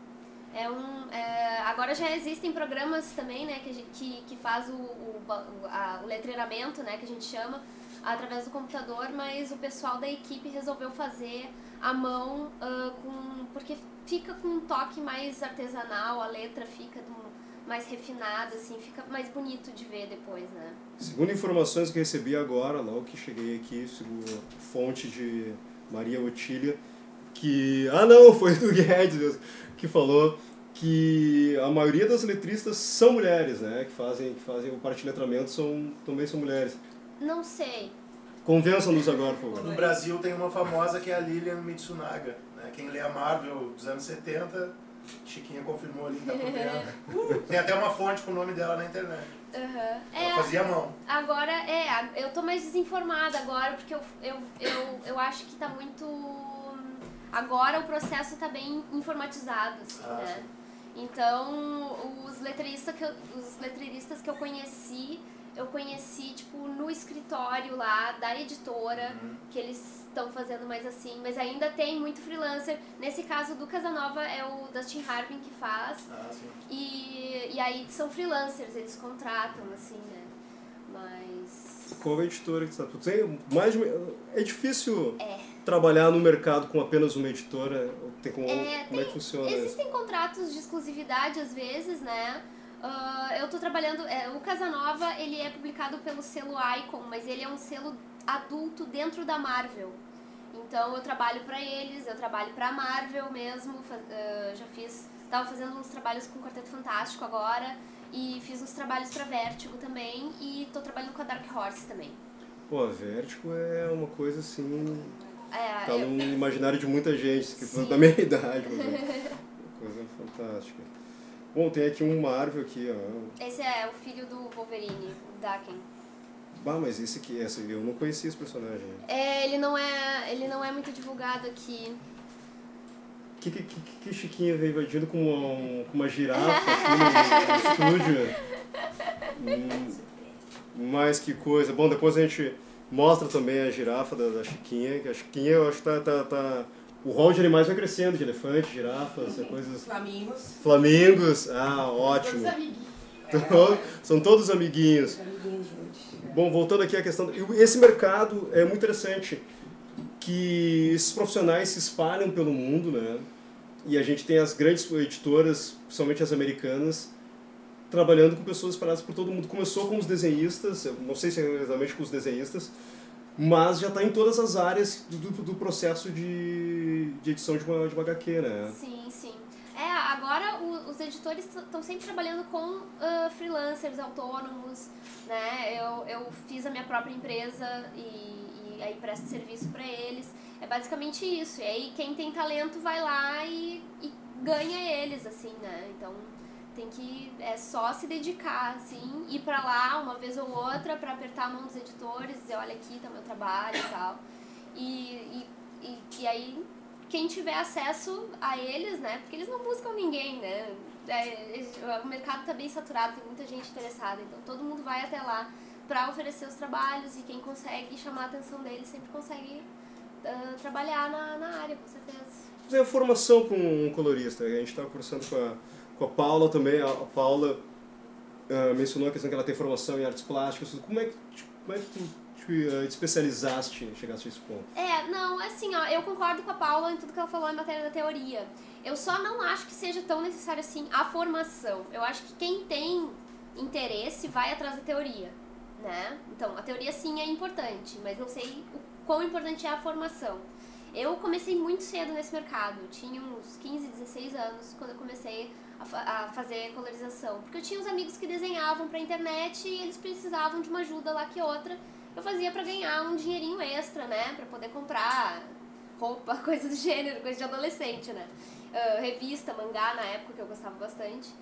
Agora já existem programas também, né, que faz o letreiramento, né, que a gente chama, através do computador, mas o pessoal da equipe resolveu fazer à mão, porque fica com um toque mais artesanal, a letra fica mais refinada, assim, fica mais bonito de ver depois, né? Segundo informações que recebi agora, logo que cheguei aqui, segundo fonte de Maria Otília, que... foi do Guedes mesmo, que falou que a maioria das letristas são mulheres, né? Que fazem o parte de letramento também são mulheres. Não sei. Convença-nos agora, por favor. No Brasil tem uma famosa que é a Lilian Mitsunaga, né? Quem lê a Marvel dos anos 70, Chiquinha confirmou ali, tá por dentro. Tem até uma fonte com o nome dela na internet. Uhum. Ela fazia a mão. Agora, eu tô mais desinformada agora, porque eu acho que tá muito... Agora o processo tá bem informatizado, assim, né? Sim. Então, os letreiristas que eu conheci, tipo, no escritório lá da editora, que eles estão fazendo mais assim, mas ainda tem muito freelancer. Nesse caso do Casanova é o Dustin Harbin que faz, e aí são freelancers, eles contratam, assim, né, mas... Qual é a editora que você está? É difícil trabalhar no mercado com apenas uma editora? Como é que funciona? Existem contratos de exclusividade às vezes, né? Eu tô trabalhando... o Casanova, ele é publicado pelo selo Icon, mas ele é um selo adulto dentro da Marvel. Então eu trabalho pra eles, eu trabalho pra Marvel mesmo, tava fazendo uns trabalhos com o Quarteto Fantástico agora, e fiz uns trabalhos pra Vertigo também, e tô trabalhando com a Dark Horse também. Pô, a Vertigo é uma coisa assim... tá no imaginário de muita gente, que da minha idade. Coisa fantástica. Bom, tem aqui um Marvel aqui, ó. Esse é o filho do Wolverine, o Daken. Mas esse aqui, eu não conhecia esse personagem. Ele não é muito divulgado aqui. Que Chiquinha veio invadindo com uma girafa aqui no estúdio? Mas que coisa. Bom, depois a gente mostra também a girafa da Chiquinha, que a Chiquinha eu acho que tá... O rol de animais vai crescendo, de elefante, girafas, coisas... Flamingos, ótimo. Todos amiguinhos. São todos amiguinhos. Bom, voltando aqui à questão... Esse mercado é muito interessante, que esses profissionais se espalham pelo mundo, né? E a gente tem as grandes editoras, principalmente as americanas, trabalhando com pessoas espalhadas por todo mundo. Começou com os desenhistas, eu não sei se é exatamente com os desenhistas, mas já está em todas as áreas do processo de edição de uma HQ, né? Sim, sim. Agora os editores estão sempre trabalhando com freelancers, autônomos, né? Eu fiz a minha própria empresa e aí presto serviço para eles. É basicamente isso. E aí quem tem talento vai lá e ganha eles, assim, né? Então é só se dedicar, assim, ir pra lá uma vez ou outra pra apertar a mão dos editores, dizer, olha aqui tá meu trabalho e tal. E aí quem tiver acesso a eles, né? Porque eles não buscam ninguém, né? O mercado tá bem saturado, tem muita gente interessada, então todo mundo vai até lá pra oferecer os trabalhos e quem consegue chamar a atenção deles sempre consegue trabalhar na área, com certeza. Fazer a formação com um colorista. A gente estava conversando com a Paula também. A Paula mencionou a questão que ela tem formação em artes plásticas. Como é que tu te especializaste, chegaste a esse ponto? Eu concordo com a Paula em tudo que ela falou em matéria da teoria. Eu só não acho que seja tão necessário assim a formação. Eu acho que quem tem interesse vai atrás da teoria, né? Então, a teoria sim é importante, mas não sei o quão importante é a formação. Eu comecei muito cedo nesse mercado, eu tinha uns 15, 16 anos quando eu comecei a fazer colorização, porque eu tinha uns amigos que desenhavam pra internet e eles precisavam de uma ajuda lá que outra. Eu fazia pra ganhar um dinheirinho extra, né, pra poder comprar roupa, coisa do gênero, coisa de adolescente, né, revista, mangá na época que eu gostava bastante.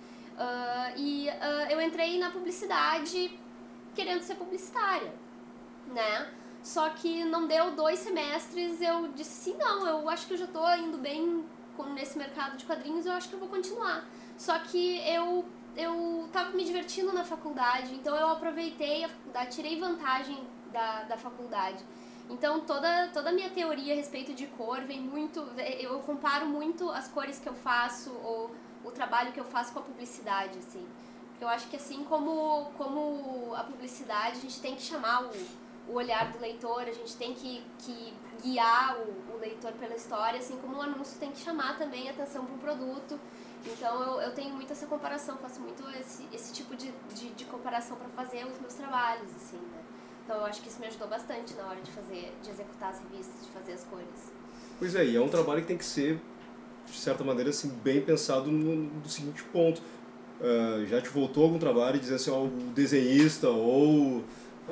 Eu entrei na publicidade querendo ser publicitária, né. Só que não deu 2 semestres, eu disse assim, não, eu acho que eu já tô indo bem nesse mercado de quadrinhos, eu acho que eu vou continuar. Só que eu tava me divertindo na faculdade, então eu aproveitei a faculdade, tirei vantagem da faculdade. Então toda a minha teoria a respeito de cor vem muito, eu comparo muito as cores que eu faço, ou o trabalho que eu faço com a publicidade, assim. Porque eu acho que assim como a publicidade, a gente tem que chamar o olhar do leitor, a gente tem que guiar o leitor pela história, assim como o anúncio tem que chamar também a atenção para um produto. Então eu tenho muito essa comparação, faço muito esse tipo de comparação para fazer os meus trabalhos, assim, né? Então eu acho que isso me ajudou bastante na hora de executar as revistas, de fazer as cores. Pois é, e é um trabalho que tem que ser, de certa maneira, assim, bem pensado no seguinte ponto. Já te voltou algum trabalho e dizer assim, o desenhista ou...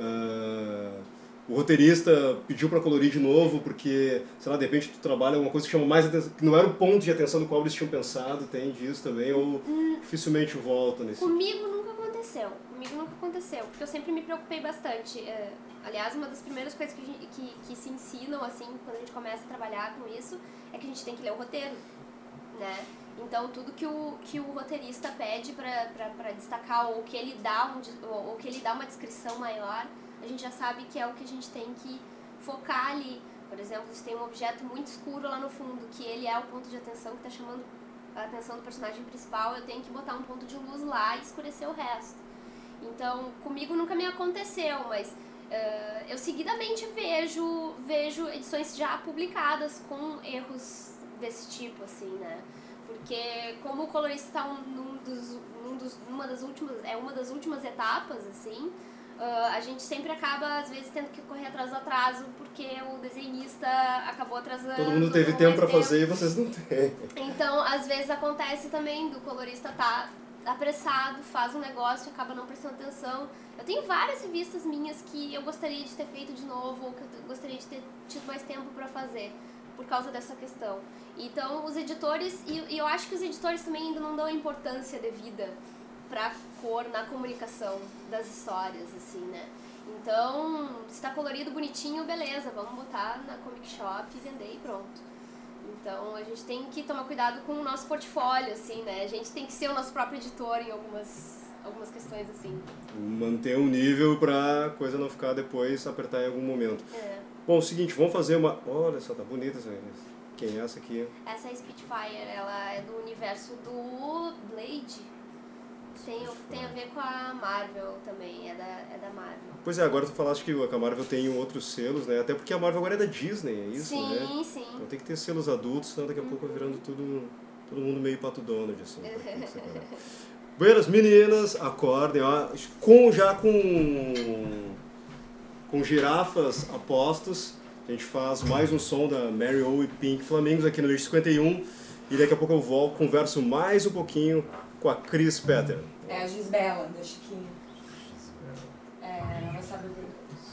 o roteirista pediu para colorir de novo porque, sei lá, de repente tu trabalha alguma coisa que chama mais atenção, que não era o ponto de atenção do qual eles tinham pensado, tem disso também, ou dificilmente volta nesse... Comigo nunca aconteceu, porque eu sempre me preocupei bastante. Aliás, uma das primeiras coisas que se ensinam, assim, quando a gente começa a trabalhar com isso, é que a gente tem que ler o roteiro, né? Então, tudo que o roteirista pede para destacar, ou que ele dá uma descrição maior, a gente já sabe que é o que a gente tem que focar ali. Por exemplo, se tem um objeto muito escuro lá no fundo, que ele é o ponto de atenção que está chamando a atenção do personagem principal, eu tenho que botar um ponto de luz lá e escurecer o resto. Então, comigo nunca me aconteceu, mas eu seguidamente vejo edições já publicadas com erros desse tipo, assim, né? Porque como o colorista está uma das últimas etapas, assim, a gente sempre acaba, às vezes, tendo que correr atrás do atraso, porque o desenhista acabou atrasando. Todo mundo teve tempo para fazer e vocês não têm. Então, às vezes acontece também do colorista tá apressado, faz um negócio e acaba não prestando atenção. Eu tenho várias revistas minhas que eu gostaria de ter feito de novo, ou que eu gostaria de ter tido mais tempo para fazer, por causa dessa questão. Então, os editores, e eu acho que os editores também ainda não dão a importância devida pra cor na comunicação das histórias, assim, né? Então, se tá colorido bonitinho, beleza, vamos botar na comic shop e vender e pronto. Então a gente tem que tomar cuidado com o nosso portfólio, assim, né? A gente tem que ser o nosso próprio editor em algumas questões, assim. Manter um nível pra coisa não ficar depois, apertar em algum momento. Bom, é o seguinte, vamos fazer uma... Olha só, tá bonita essa. Quem é essa aqui? Essa é a Spitfire, ela é do universo do Blade. Tem a ver com a Marvel também, é da Marvel. Pois é, agora tu falaste que a Marvel tem outros selos, né? Até porque a Marvel agora é da Disney, é isso, sim, né? Sim, sim. Então tem que ter selos adultos, senão daqui a pouco vai virando todo mundo meio Pato Donald, assim. Buenas meninas, acordem, ó, com girafas a postos, a gente faz mais um som da Mary O e Pink Flamingos aqui no Eixo 51 e daqui a pouco eu volto, converso mais um pouquinho com a Cris Petter. É a Gisbela, da Chiquinha. Ela sabe ver.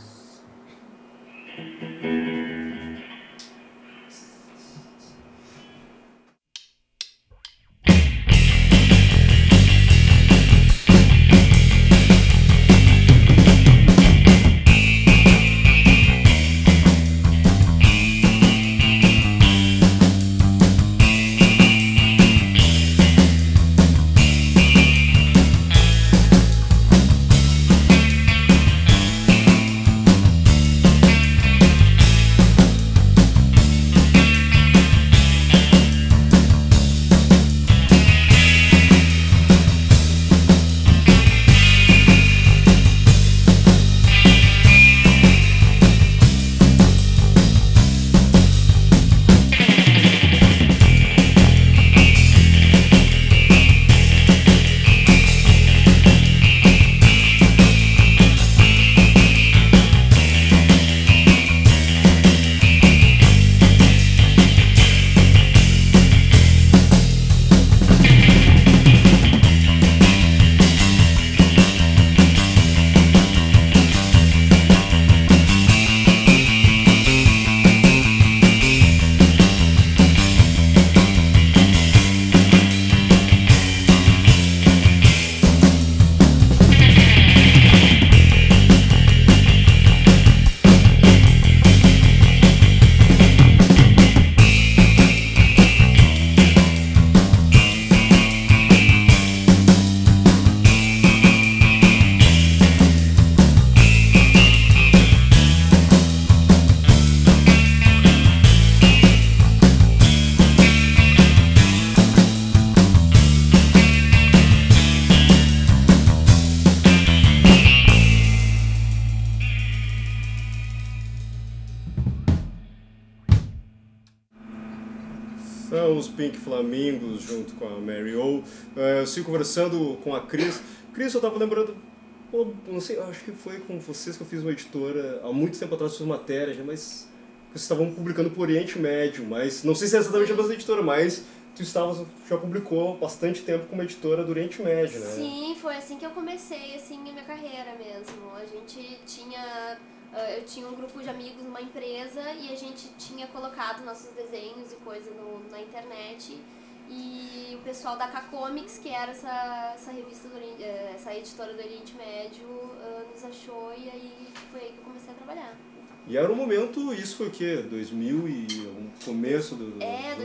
São os Pink Flamingos junto com a Mary O. Eu sigo conversando com a Cris. Cris, eu tava lembrando, não sei, acho que foi com vocês que eu fiz uma editora há muito tempo atrás, suas matérias, mas vocês estavam publicando por Oriente Médio, mas não sei se é exatamente a mesma editora, mas tu já publicou bastante tempo como editora do Oriente Médio, né? Sim, foi assim que eu comecei, assim, a minha carreira mesmo. A gente tinha... Eu tinha um grupo de amigos numa empresa e a gente tinha colocado nossos desenhos e coisa na internet. E o pessoal da K-Comics, que era essa revista, essa editora do Oriente Médio, nos achou e aí foi aí que eu comecei a trabalhar. E era um momento, isso foi o quê? 2000 e um começo do...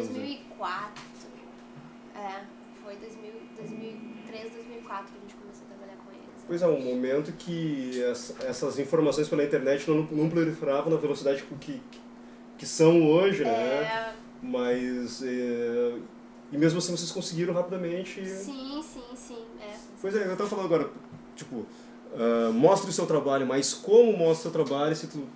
2004. Foi 2003, 2004 que a gente começou a trabalhar com eles. Pois é, um momento que essas informações pela internet não proliferavam na velocidade que são hoje, né? Mas... E mesmo assim vocês conseguiram rapidamente... Sim. Pois é, eu tava falando agora, tipo, mostre o seu trabalho, mas como mostra o seu trabalho se tu,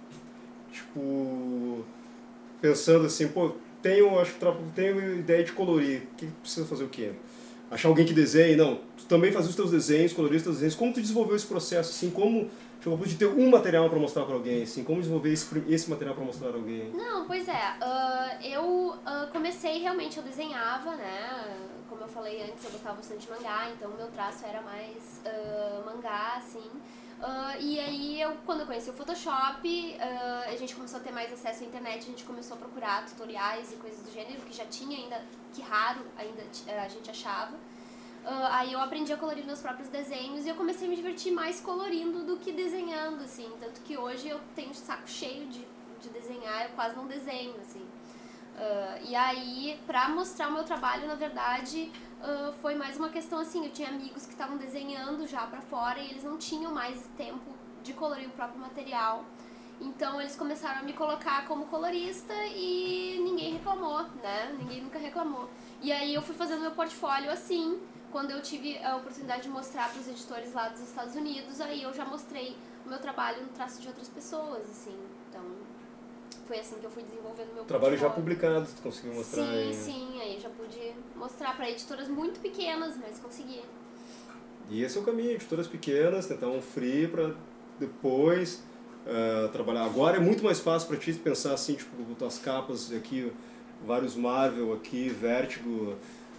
tipo, pensando assim, pô, tenho ideia de colorir, o que precisa fazer o quê? Achar alguém que desenhe? Não, tu também fazia os teus desenhos, colorir os teus desenhos, como tu desenvolveu esse processo, assim, como... Chegou de ter um material para mostrar para alguém, assim, como desenvolver esse material para mostrar para alguém? Não, pois é, eu comecei realmente, eu desenhava, né, como eu falei antes, eu gostava bastante de mangá, então o meu traço era mais mangá, assim, e aí quando eu conheci o Photoshop, a gente começou a ter mais acesso à internet, a gente começou a procurar tutoriais e coisas do gênero, que já tinha ainda, que raro ainda a gente achava. Aí eu aprendi a colorir meus próprios desenhos e eu comecei a me divertir mais colorindo do que desenhando, assim. Tanto que hoje eu tenho saco cheio de desenhar, eu quase não desenho, assim. E aí, pra mostrar o meu trabalho, na verdade, foi mais uma questão assim, eu tinha amigos que estavam desenhando já pra fora e eles não tinham mais tempo de colorir o próprio material. Então eles começaram a me colocar como colorista e ninguém reclamou, né? Ninguém nunca reclamou. E aí eu fui fazendo meu portfólio assim. Quando eu tive a oportunidade de mostrar para os editores lá dos Estados Unidos, aí eu já mostrei o meu trabalho no traço de outras pessoas, assim. Então, foi assim que eu fui desenvolvendo meu Trabalho já portfólio. publicado, tu conseguiu mostrar? Sim, aí já pude mostrar para editoras muito pequenas, mas consegui. E esse é o caminho, editoras pequenas, tentar um free para depois trabalhar. Agora é muito mais fácil para ti pensar assim, tipo, tuas capas aqui, vários Marvel aqui, Vertigo.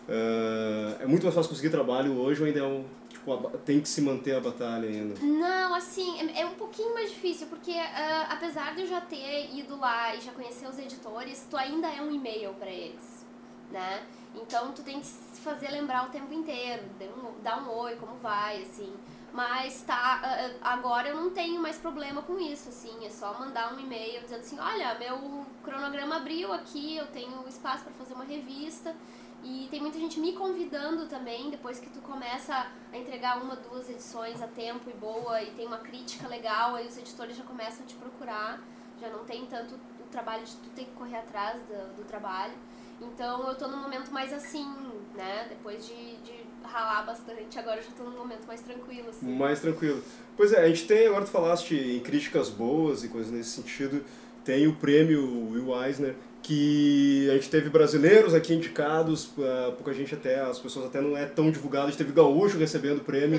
É muito mais fácil conseguir trabalho hoje ou ainda tem que se manter a batalha ainda? Não, assim, é um pouquinho mais difícil, porque apesar de eu já ter ido lá e já conhecer os editores, tu ainda é um e-mail para eles, né? Então tu tem que se fazer lembrar o tempo inteiro, dar um oi, como vai, assim. Mas agora eu não tenho mais problema com isso, assim, é só mandar um e-mail dizendo assim, olha, meu cronograma abriu aqui, eu tenho espaço para fazer uma revista. E tem muita gente me convidando também, depois que tu começa a entregar 1, 2 edições a tempo e boa, e tem uma crítica legal, aí os editores já começam a te procurar, já não tem tanto o trabalho de tu ter que correr atrás do trabalho. Então eu tô num momento mais assim, né, depois de ralar bastante, agora eu já tô num momento mais tranquilo, assim. Mais tranquilo. Pois é, a gente tem, agora tu falaste em críticas boas e coisas nesse sentido, tem o prêmio Will Eisner, que a gente teve brasileiros aqui indicados, pouca gente até, as pessoas até não é tão divulgado, a gente teve Gaúcho recebendo o prêmio.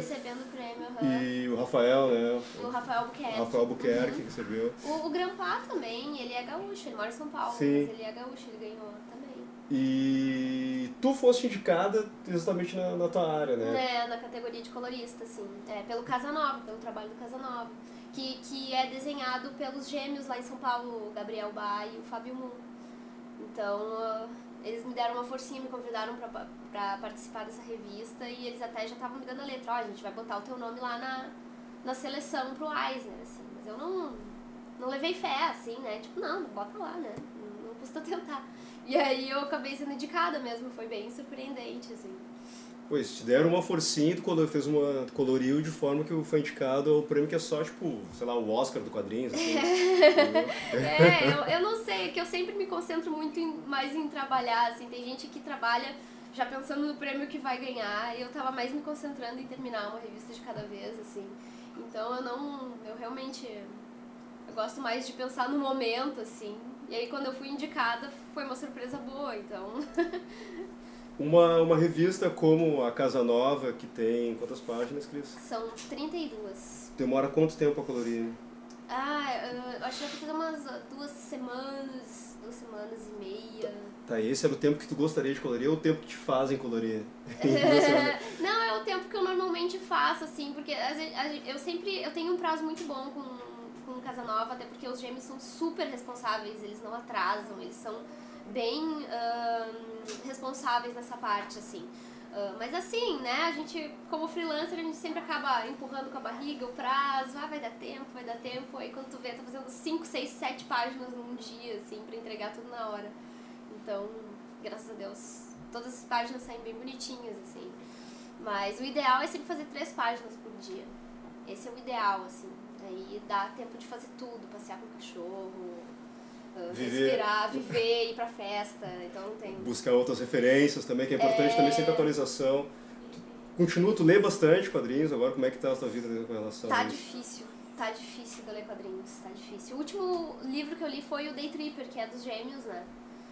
E o Rafael, né? O Rafael Albuquerque. Rafael Albuquerque recebeu. O Grampá também, ele é gaúcho, ele mora em São Paulo, Sim. Mas ele é gaúcho, ele ganhou também. E tu foste indicada exatamente na tua área, né? Na categoria de colorista, assim. Pelo Casanova, pelo trabalho do Casanova. Que é desenhado pelos gêmeos lá em São Paulo, o Gabriel Bá e o Fábio Moon. Então, eles me deram uma forcinha, me convidaram pra participar dessa revista e eles até já estavam me dando a letra, a gente vai botar o teu nome lá na seleção pro Eisner, assim. Mas eu não levei fé, assim, né? Tipo, não, bota lá, né? Não custa tentar. E aí eu acabei sendo indicada mesmo, foi bem surpreendente, assim. Pois, te deram uma forcinha e tu coloriu de forma que foi indicado ao prêmio que é só, tipo, sei lá, o Oscar do quadrinhos, assim. Eu não sei, que eu sempre me concentro muito mais em trabalhar, assim, tem gente que trabalha já pensando no prêmio que vai ganhar, e eu tava mais me concentrando em terminar uma revista de cada vez, assim. Então eu realmente gosto mais de pensar no momento, assim. E aí quando eu fui indicada, foi uma surpresa boa, então... Uma revista como a Casanova, que tem quantas páginas, Cris? São 32. Demora quanto tempo a colorir? Eu acho que vai fazer umas 2 semanas e meia. Tá, esse era o tempo que tu gostaria de colorir ou o tempo que te fazem colorir? Não, é o tempo que eu normalmente faço, assim, porque eu tenho um prazo muito bom com o Casanova, até porque os gêmeos são super responsáveis, eles não atrasam, eles são bem responsáveis nessa parte, assim. Mas assim, né, a gente, como freelancer, a gente sempre acaba empurrando com a barriga o prazo, vai dar tempo, aí quando tu vê, tá fazendo 5, 6, 7 páginas num dia, assim, pra entregar tudo na hora. Então, graças a Deus, todas as páginas saem bem bonitinhas, assim. Mas o ideal é sempre fazer 3 páginas por dia. Esse é o ideal, assim. Aí dá tempo de fazer tudo, passear com o cachorro, respirar, viver, ir pra festa, então não tem... Buscar outras referências também, que é importante também sempre atualização. Tu lê bastante quadrinhos agora, como é que tá a tua vida com relação a isso? Tá difícil de ler quadrinhos, tá difícil. O último livro que eu li foi o Day Tripper, que é dos gêmeos, né?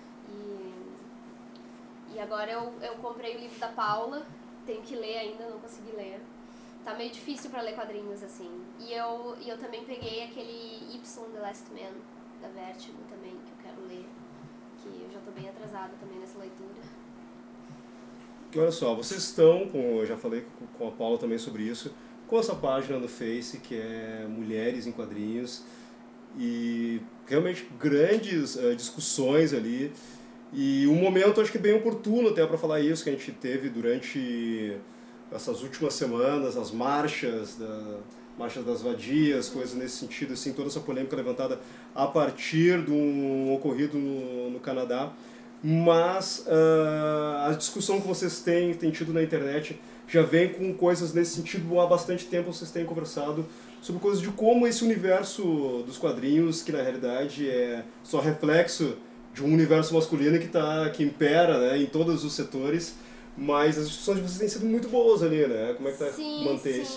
E agora eu comprei o livro da Paula, tenho que ler ainda, não consegui ler. Tá meio difícil pra ler quadrinhos, assim. E eu também peguei aquele Y, The Last Man, da Vertigo também, que eu quero ler, que eu já tô bem atrasada também nessa leitura. E olha só, vocês estão, eu já falei com a Paula também sobre isso, com essa página no Face, que é Mulheres em Quadrinhos, e realmente grandes discussões ali, e um momento acho que bem oportuno até para falar isso, que a gente teve durante essas últimas semanas, as marchas das vadias, coisas nesse sentido, assim, toda essa polêmica levantada a partir de um ocorrido no Canadá. mas a discussão que vocês têm tido na internet já vem com coisas nesse sentido há bastante tempo. Vocês têm conversado sobre coisas de como esse universo dos quadrinhos, que na realidade é só reflexo de um universo masculino que impera, né, em todos os setores, mas as discussões de vocês têm sido muito boas ali, né? Como é que tá manter esse...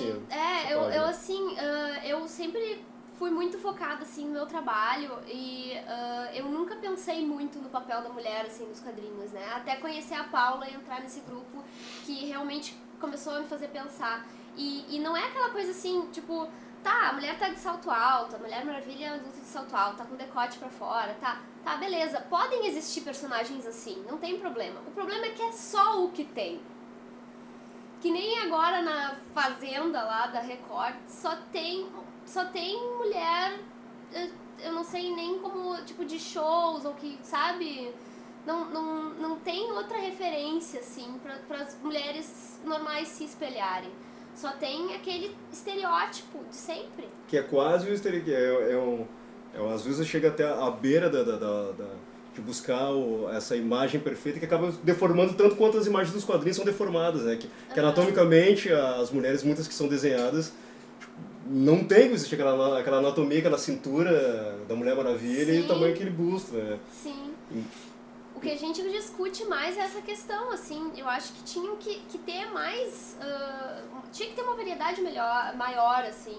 Eu sempre fui muito focada, assim, no meu trabalho e eu nunca pensei muito no papel da mulher, assim, nos quadrinhos, né? Até conhecer a Paula e entrar nesse grupo que realmente começou a me fazer pensar. E não é aquela coisa assim, tipo, tá, a mulher tá de salto alto, a Mulher Maravilha luta de salto alto, tá com decote pra fora, tá, beleza. Podem existir personagens assim, não tem problema. O problema é que é só o que tem. Que nem agora na Fazenda lá da Record, só tem mulher, eu não sei nem como, tipo, de shows ou que, sabe? Não tem outra referência, assim, para as mulheres normais se espelharem. Só tem aquele estereótipo de sempre. Que é quase o estereótipo, às vezes chega até a beira de buscar essa imagem perfeita, que acaba deformando tanto quanto as imagens dos quadrinhos são deformadas, né? Que anatomicamente as mulheres, muitas que são desenhadas, não tem, existe aquela anatomia, aquela cintura da Mulher Maravilha. Sim. E o tamanho que ele busto, né? Sim. O que a gente discute mais é essa questão, assim, eu acho que tinha que ter mais, tinha que ter uma variedade maior, assim,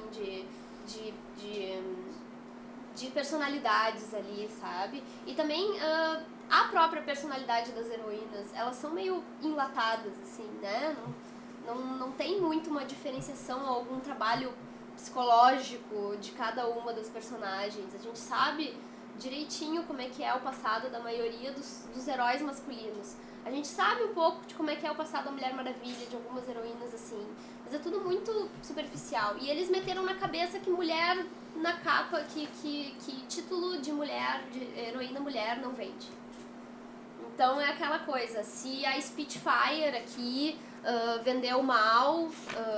de personalidades ali, sabe? E também a própria personalidade das heroínas, elas são meio enlatadas, assim, né? Não tem muito uma diferenciação ou algum trabalho psicológico de cada uma das personagens. A gente sabe direitinho como é que é o passado da maioria dos heróis masculinos. A gente sabe um pouco de como é que é o passado da Mulher Maravilha, de algumas heroínas assim, mas é tudo muito superficial. E eles meteram na cabeça que mulher na capa, que título de mulher, de heroína mulher não vende. Então é aquela coisa, se a Spitfire aqui vendeu mal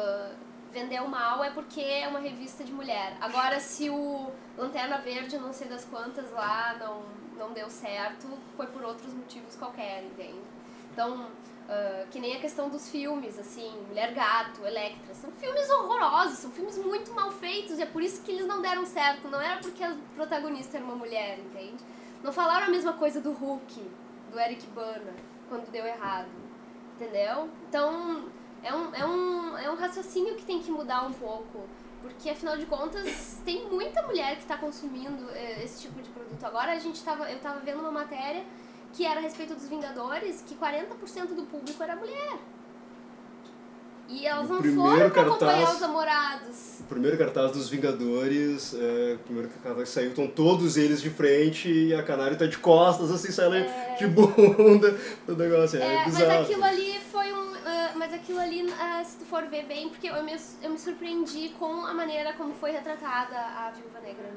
é porque é uma revista de mulher. Agora, se o Lanterna Verde, não sei das quantas lá, não deu certo, foi por outros motivos qualquer, entende? Então, que nem a questão dos filmes, assim, Mulher Gato, Electra, são filmes horrorosos, são filmes muito mal feitos, e é por isso que eles não deram certo, não era porque a protagonista era uma mulher, entende? Não falaram a mesma coisa do Hulk, do Eric Bana, quando deu errado, entendeu? Então... É um raciocínio que tem que mudar um pouco, porque afinal de contas tem muita mulher que está consumindo esse tipo de produto. Agora eu tava vendo uma matéria que era a respeito dos Vingadores, que 40% do público era mulher. E elas não foram pra acompanhar os namorados. O primeiro cartaz dos Vingadores, o primeiro cartaz que saiu, estão todos eles de frente e a Canário tá de costas, assim, sai ela de bunda, o negócio bizarro. Mas aquilo ali foi se tu for ver bem, porque eu me surpreendi com a maneira como foi retratada a Viúva Negra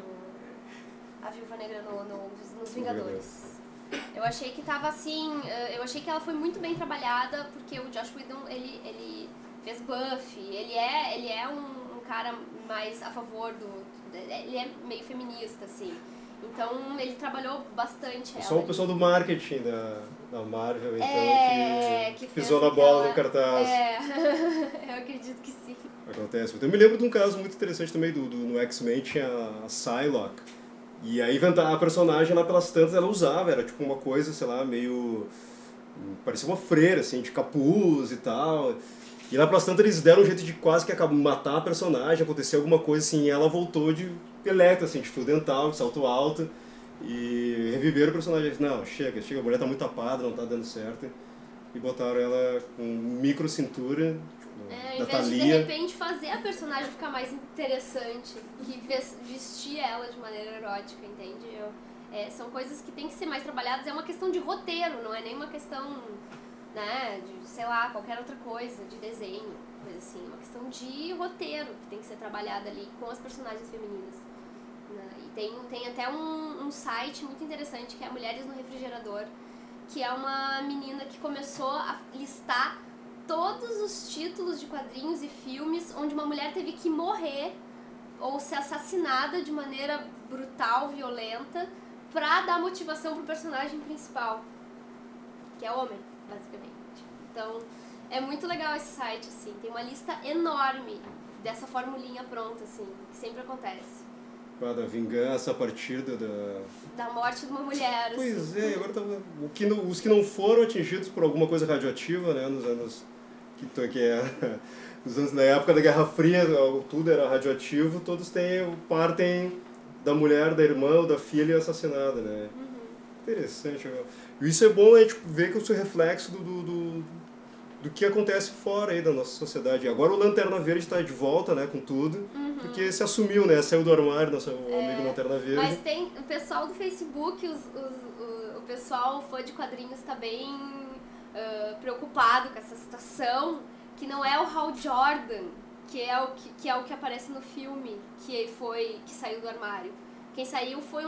nos Vingadores. Eu achei que tava assim, eu achei que ela foi muito bem trabalhada, porque o Joss Whedon, ele fez Buffy, ele é um cara mais a favor ele é meio feminista, assim. Então ele trabalhou bastante ela. Só o pessoal do marketing da Marvel, então, que pisou na bola no cartaz. Eu acredito que sim. Acontece. Eu me lembro de um caso muito interessante também, no X-Men tinha a Psylocke. E aí a personagem lá pelas tantas ela usava, era tipo uma coisa, sei lá, meio... parecia uma freira, assim, de capuz e tal. E lá pelas tantas eles deram um jeito de quase que matar a personagem, aconteceu alguma coisa assim, e ela voltou de Electra, assim, de fio dental, de salto alto, e reviveram o personagem. Não, chega, a mulher tá muito tapada, não tá dando certo. E botaram ela com micro cintura, em vez de repente fazer a personagem ficar mais interessante, que vestir ela de maneira erótica, entende? São coisas que tem que ser mais trabalhadas, é uma questão de roteiro, não é nem uma questão, né, de, sei lá, qualquer outra coisa, de desenho, coisa assim, uma questão de roteiro que tem que ser trabalhada ali com as personagens femininas. Né? E tem até um site muito interessante que é Mulheres no Refrigerador, que é uma menina que começou a listar todos os títulos de quadrinhos e filmes onde uma mulher teve que morrer ou ser assassinada de maneira brutal, violenta, pra dar motivação pro personagem principal. que é homem, basicamente. Então, é muito legal esse site, assim, tem uma lista enorme dessa formulinha pronta, assim, que sempre acontece. Da vingança a partir da morte de uma mulher. Pois assim. é, agora os que não foram atingidos por alguma coisa radioativa, né, nos anos na época da Guerra Fria, tudo era radioativo, todos partem da mulher, da irmã ou da filha assassinada, né? Interessante. E isso é bom, ver que o reflexo do que acontece fora aí da nossa sociedade. Agora o Lanterna Verde está de volta, né, com tudo, porque se assumiu, né, saiu do armário, nosso amigo Lanterna Verde. Mas tem o pessoal do Facebook, o pessoal fã de quadrinhos está bem preocupado com essa situação, que não é o Hal Jordan, que é o que aparece no filme, que saiu do armário. Quem saiu foi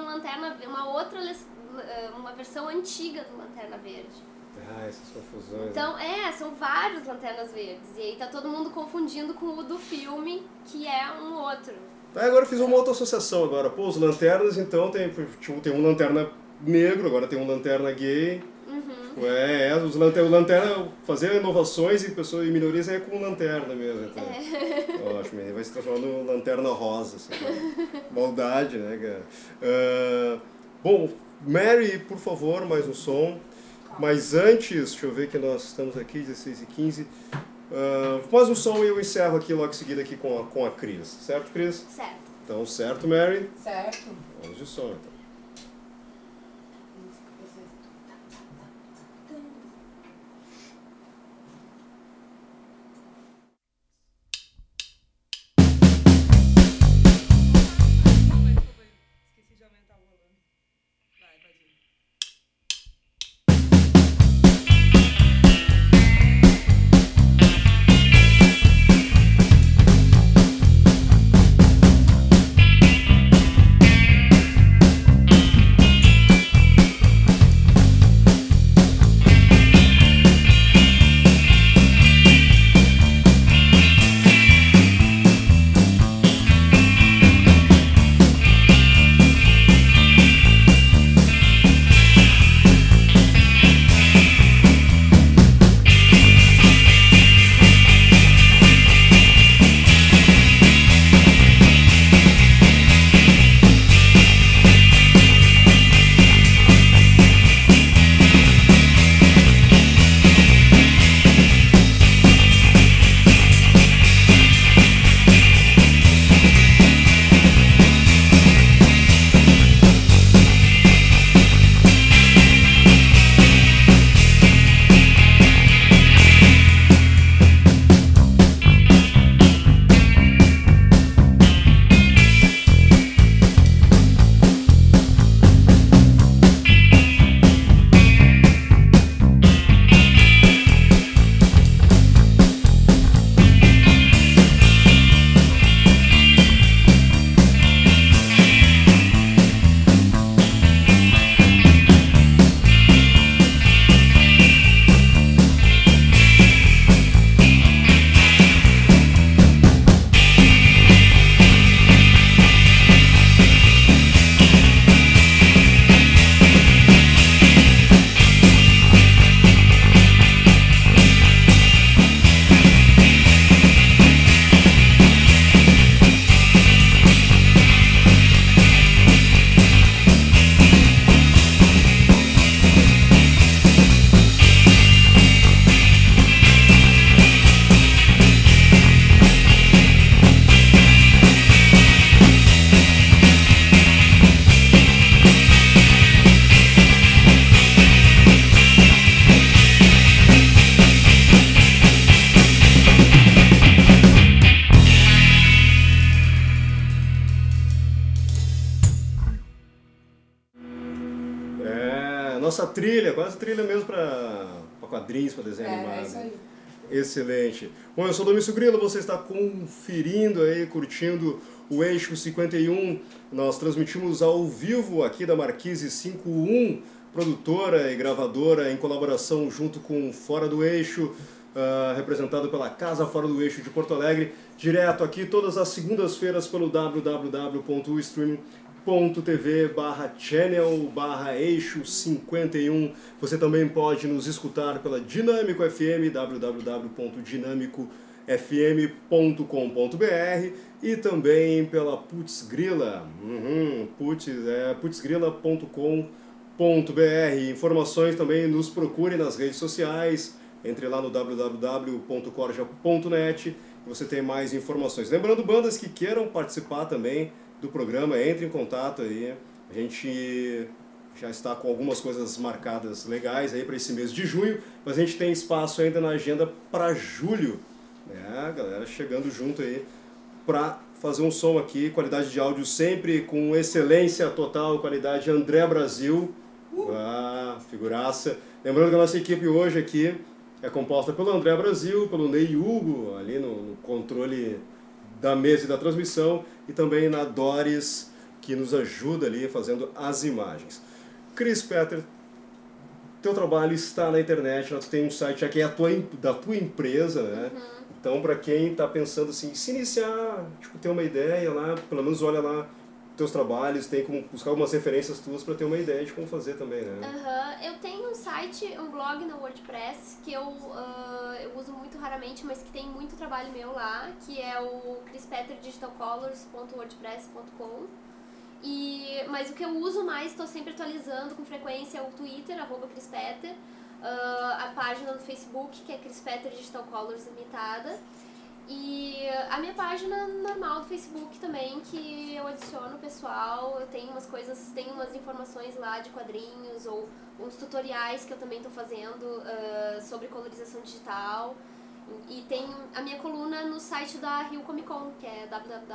uma versão antiga do Lanterna Verde. Essas confusões. Então, são vários Lanternas Verdes. E aí tá todo mundo confundindo com o do filme, que é um outro. Agora eu fiz uma outra associação agora. Pô, os lanternas, então, tem um lanterna negro, agora tem um lanterna gay. O lanterna fazer inovações e pessoas e minorias é com lanterna mesmo. Então. Ótimo, ele vai se transformar no lanterna rosa. Assim, maldade, né, cara? Bom, Mary, por favor, mais um som. Mas antes, deixa eu ver que nós estamos aqui, 16h15. Mais um som e eu encerro aqui logo em seguida aqui com a Cris. Certo, Cris? Certo. Então, certo, Mary? Certo. Vamos de som, então. Nossa trilha, quase trilha mesmo para quadrinhos, para desenho animado. É isso aí. Excelente. Bom, eu sou Domingos Grilo, você está conferindo aí, curtindo o Eixo 51. Nós transmitimos ao vivo aqui da Marquise 51, produtora e gravadora em colaboração junto com Fora do Eixo, representado pela Casa Fora do Eixo de Porto Alegre, direto aqui todas as segundas-feiras pelo www.streaming.tv/channel/eixo51. Você também pode nos escutar pela Dinâmico FM, www.dinamicofm.com.br, e também pela Putzgrila, putzgrila.com.br. Informações também, nos procure nas redes sociais, entre lá no www.corja.net, você tem mais informações. Lembrando, bandas que queiram participar também do programa, entre em contato aí. A gente já está com algumas coisas marcadas legais aí para esse mês de junho, mas a gente tem espaço ainda na agenda para julho, né? Galera chegando junto aí para fazer um som aqui, qualidade de áudio sempre com excelência total, qualidade André Brasil, figuraça. Lembrando que a nossa equipe hoje aqui é composta pelo André Brasil, pelo Ney Hugo, ali no controle da mesa e da transmissão, e também na Doris, que nos ajuda ali fazendo as imagens. Chris Petter, teu trabalho está na internet, tu tem um site já que é da tua empresa, né? Então, para quem está pensando assim, se iniciar, tipo, ter uma ideia lá, pelo menos olha lá teus trabalhos, tem como buscar algumas referências tuas para ter uma ideia de como fazer também, né? Eu tenho um site, um blog na WordPress que eu uso muito raramente, mas que tem muito trabalho meu lá, que é o chrispetterdigitalcolors.wordpress.com. Mas o que eu uso mais, estou sempre atualizando com frequência, é o Twitter, @chrispetter, a página no Facebook, que é Chris Petter Digital Colors Limitada, e a minha página normal do Facebook também, que eu adiciono o pessoal. Eu tenho umas coisas, tenho umas informações lá de quadrinhos ou uns tutoriais que eu também estou fazendo sobre colorização digital. E tem a minha coluna no site da Rio Comic Con, que é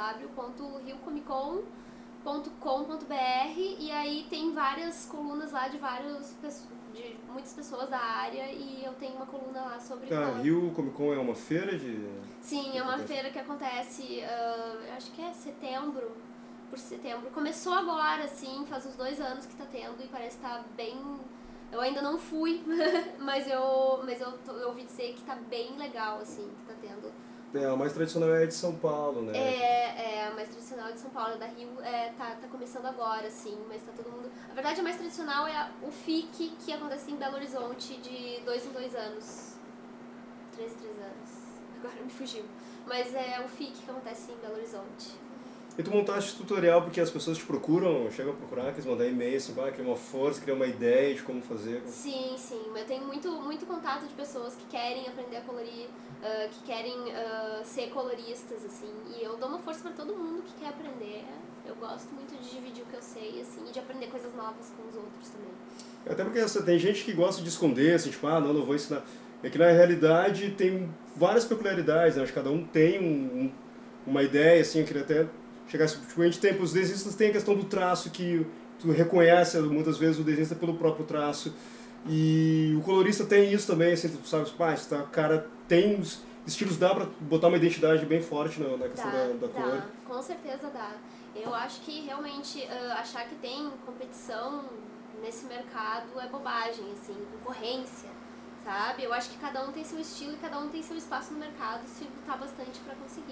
www.riocomicon.com.br, e aí tem várias colunas lá de muitas pessoas da área, e eu tenho uma coluna lá sobre... Rio Comic Con é uma feira de... Sim, é uma feira que acontece, acho que é por setembro. Começou agora, assim, faz uns 2 anos que tá tendo, e parece estar bem... Eu ainda não fui, mas eu ouvi dizer que tá bem legal, assim, que tá tendo. A mais tradicional é a de São Paulo, né? A mais tradicional de São Paulo, da Rio, tá começando agora, assim, mas tá todo mundo... A verdade, a mais tradicional é o FIC, que acontece em Belo Horizonte de 2 em 2 anos. 3 em 3 anos. Agora me fugiu. Mas é o FIC que acontece em Belo Horizonte. E tu montaste tutorial porque as pessoas te procuram, chegam a procurar, queres mandar e-mail, assim, criar uma força, criar uma ideia de como fazer? Sim. Eu tenho muito contato de pessoas que querem aprender a colorir, que querem ser coloristas, assim, e eu dou uma força pra todo mundo que quer aprender. Eu gosto muito de dividir o que eu sei, assim, e de aprender coisas novas com os outros também. Até porque tem gente que gosta de esconder, assim, tipo, não vou ensinar. É que na realidade tem várias peculiaridades, né? Acho que cada um tem uma ideia, assim, eu queria até chegar, tipo, a gente tem, os desenhistas tem a questão do traço, que tu reconhece muitas vezes o desenhista pelo próprio traço, e o colorista tem isso também, assim, tu sabe, o cara tem estilos, dá pra botar uma identidade bem forte na questão da cor. Com certeza dá. Eu acho que realmente achar que tem competição nesse mercado é bobagem, assim, concorrência, sabe? Eu acho que cada um tem seu estilo e cada um tem seu espaço no mercado, se lutar bastante pra conseguir.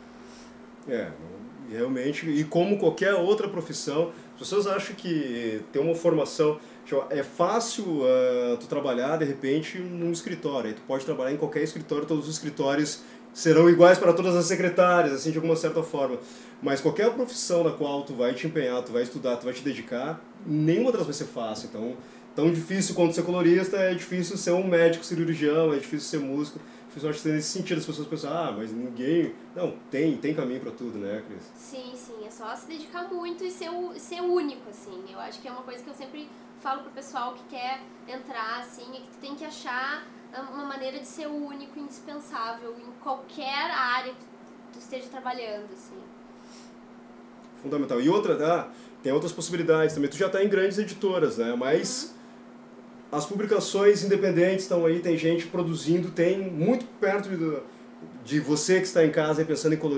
Realmente, e como qualquer outra profissão, as pessoas acham que ter uma formação, é fácil tu trabalhar de repente num escritório, aí tu pode trabalhar em qualquer escritório, todos os escritórios serão iguais para todas as secretárias, assim, de alguma certa forma, mas qualquer profissão na qual tu vai te empenhar, tu vai estudar, tu vai te dedicar, nenhuma delas vai ser fácil. Então, tão difícil quanto ser colorista, é difícil ser um médico cirurgião, é difícil ser músico. Eu acho que nesse sentido as pessoas pensam, mas ninguém... Não, tem caminho pra tudo, né, Cris? Sim, é só se dedicar muito e ser único, assim. Eu acho que é uma coisa que eu sempre falo pro pessoal que quer entrar, assim, é que tu tem que achar uma maneira de ser único, indispensável em qualquer área que tu esteja trabalhando, assim. Fundamental. E outra, tem outras possibilidades também. Tu já tá em grandes editoras, né, mas... As publicações independentes estão aí, tem gente produzindo, tem muito perto de você que está em casa e pensando em colorir,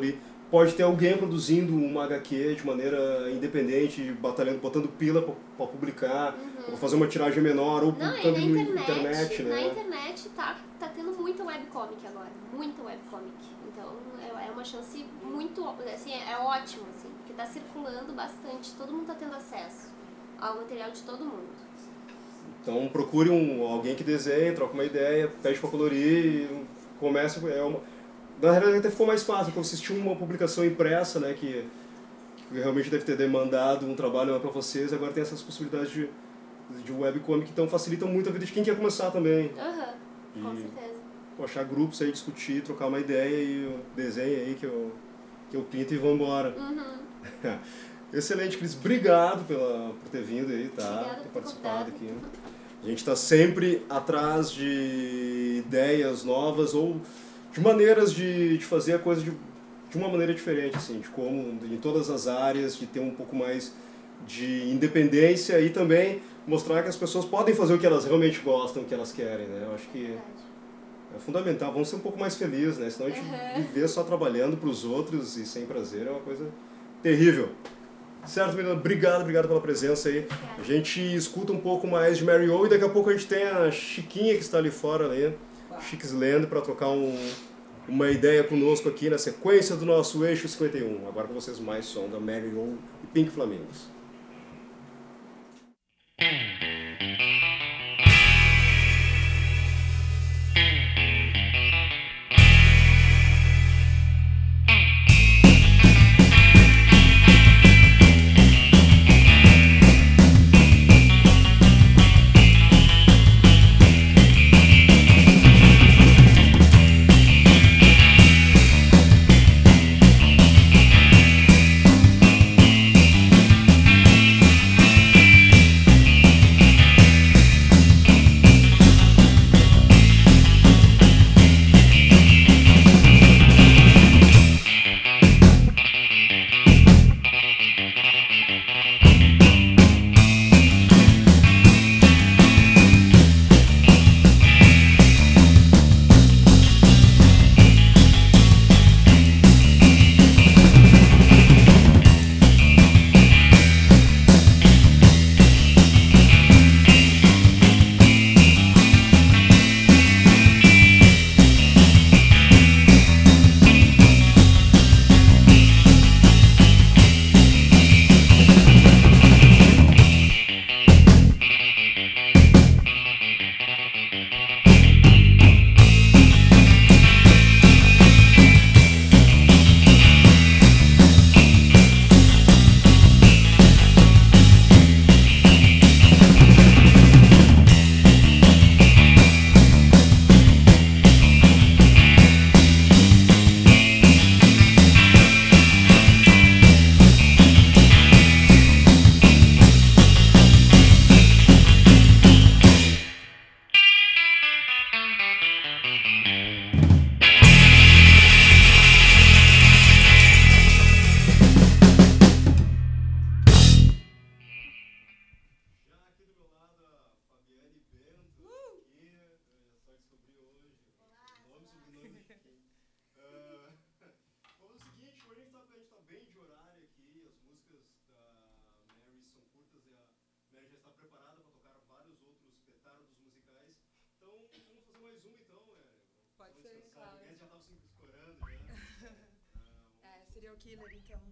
pode ter alguém produzindo uma HQ de maneira independente, batalhando, botando pila para publicar, ou fazer uma tiragem menor, ou publicando na internet, né? Na internet tá tendo muita webcomic agora, muita webcomic. Então é uma chance muito, assim, é ótimo, assim, porque tá circulando bastante, todo mundo tá tendo acesso ao material de todo mundo. Então procure alguém que desenhe, troca uma ideia, pede para colorir e começa. Na realidade até ficou mais fácil, porque vocês tinham uma publicação impressa, né, que realmente deve ter demandado um trabalho para vocês, agora tem essas possibilidades de webcomic, então facilitam muito a vida de quem quer começar também. Com certeza. Achar grupos aí, discutir, trocar uma ideia e desenho aí que eu pinto e vamos embora. Excelente, Cris. Obrigado por ter vindo aí, tá? Obrigada ter por participado convidado. aqui. A gente está sempre atrás de ideias novas ou de maneiras de fazer a coisa de uma maneira diferente, assim, de como em todas as áreas, de ter um pouco mais de independência e também mostrar que as pessoas podem fazer o que elas realmente gostam, o que elas querem, né? Eu acho que é fundamental. Vamos ser um pouco mais felizes, né? Senão a gente viver só trabalhando para os outros e sem prazer é uma coisa terrível. Certo, menina? Obrigado pela presença aí. A gente escuta um pouco mais de Mary O e daqui a pouco a gente tem a Chiquinha que está ali fora, né? Chiquisland, para trocar uma ideia conosco aqui na sequência do nosso Eixo 51. Agora com vocês mais som da Mary O e Pink Flamingos. Serial killer, então.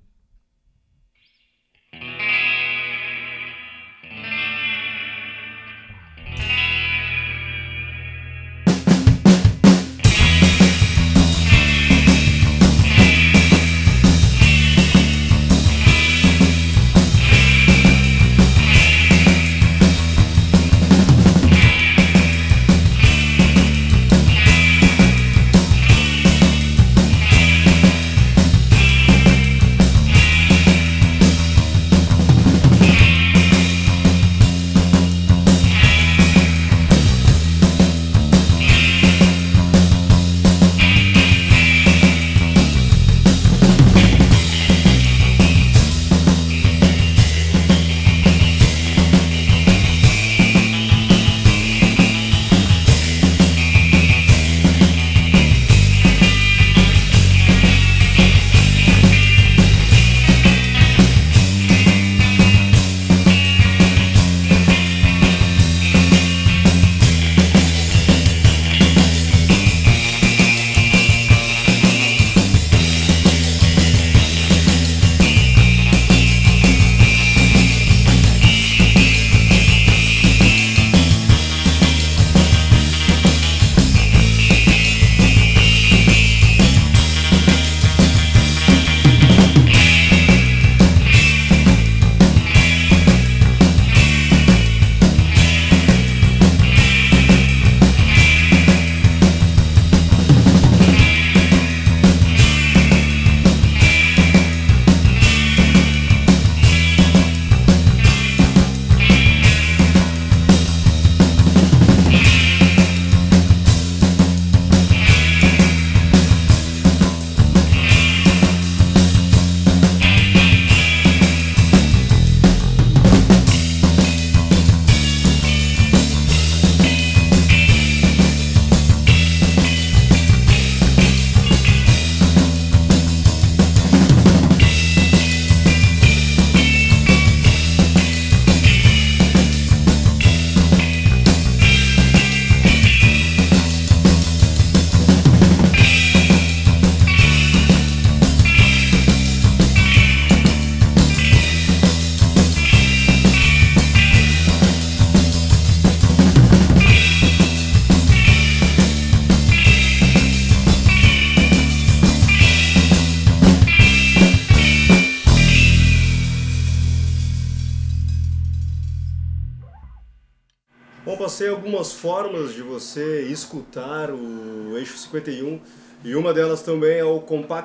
passei algumas formas de você escutar o Eixo 51 e uma delas também é o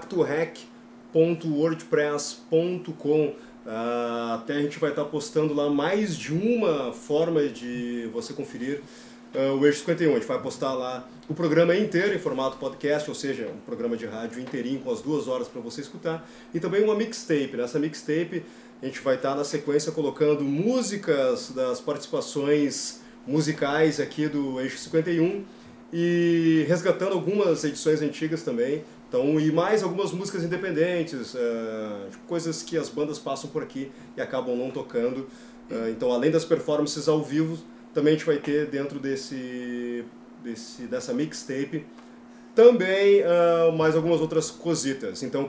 compactorec.wordpress.com. Até a gente vai estar postando lá mais de uma forma de você conferir o Eixo 51. A gente vai postar lá o programa inteiro em formato podcast, ou seja, um programa de rádio inteirinho com as 2 horas para você escutar, e também uma mixtape. Nessa mixtape a gente vai estar na sequência colocando músicas das participações musicais aqui do Eixo 51 e resgatando algumas edições antigas também. Então, e mais algumas músicas independentes, tipo, coisas que as bandas passam por aqui e acabam não tocando. Então, além das performances ao vivo, também a gente vai ter dentro dessa mixtape também mais algumas outras cositas. Então,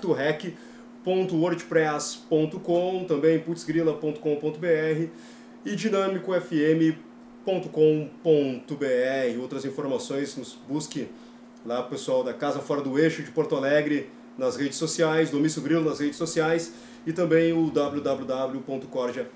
compactorec.wordpress.com, também putzgrila.com.br e dinamicofm.com.br. Outras informações, nos busque lá o pessoal da Casa Fora do Eixo de Porto Alegre nas redes sociais, do Mício Grilo nas redes sociais e também o www.corja.net.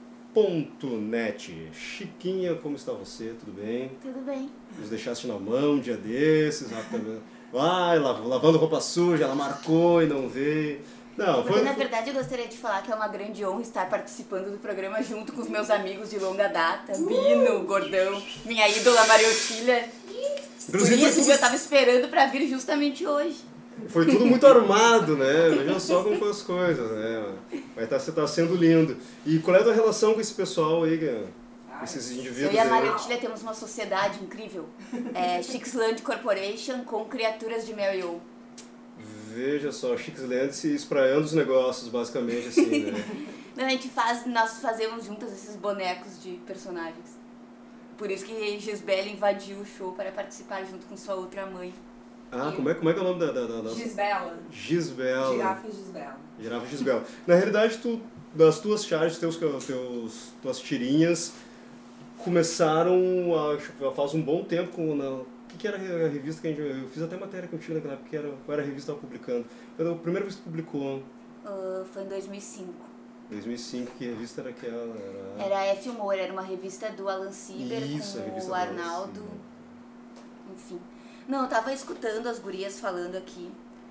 Chiquinha, como está você? Tudo bem? Tudo bem. Nos deixaste na mão um dia desses, vai, lavando roupa suja, ela marcou e não veio. Não, porque na verdade eu gostaria de falar que é uma grande honra estar participando do programa junto com os meus amigos de longa data, Bino, Gordão, minha ídola Maria Otília. Por isso eu estava esperando para vir justamente hoje. Foi tudo muito armado, né? Veja só como foram as coisas, né? Mas você tá sendo lindo. E qual é a tua relação com esse pessoal aí, esses indivíduos? Eu e a Maria Otília temos uma sociedade incrível. Chixland Corporation com criaturas de Mary O. Veja só, Chixland se espraiando os negócios, basicamente, assim, né? Nós fazemos juntas esses bonecos de personagens. Por isso que Gisbela invadiu o show para participar junto com sua outra mãe. Como é que é o nome da... Gisbela. Gisbela. Girafa Gisbela. Girafa Gisbela. Na realidade, das tuas charges, tuas tirinhas, começaram faz um bom tempo com... O que era a revista que eu fiz até matéria contigo naquela época, qual era a revista que estava publicando? Foi a primeira vez que publicou? Foi em 2005. 2005, que revista era aquela? Era F Humor, era uma revista do Alan Sieber com o Arnaldo. Enfim. Não, eu tava escutando as gurias falando aqui.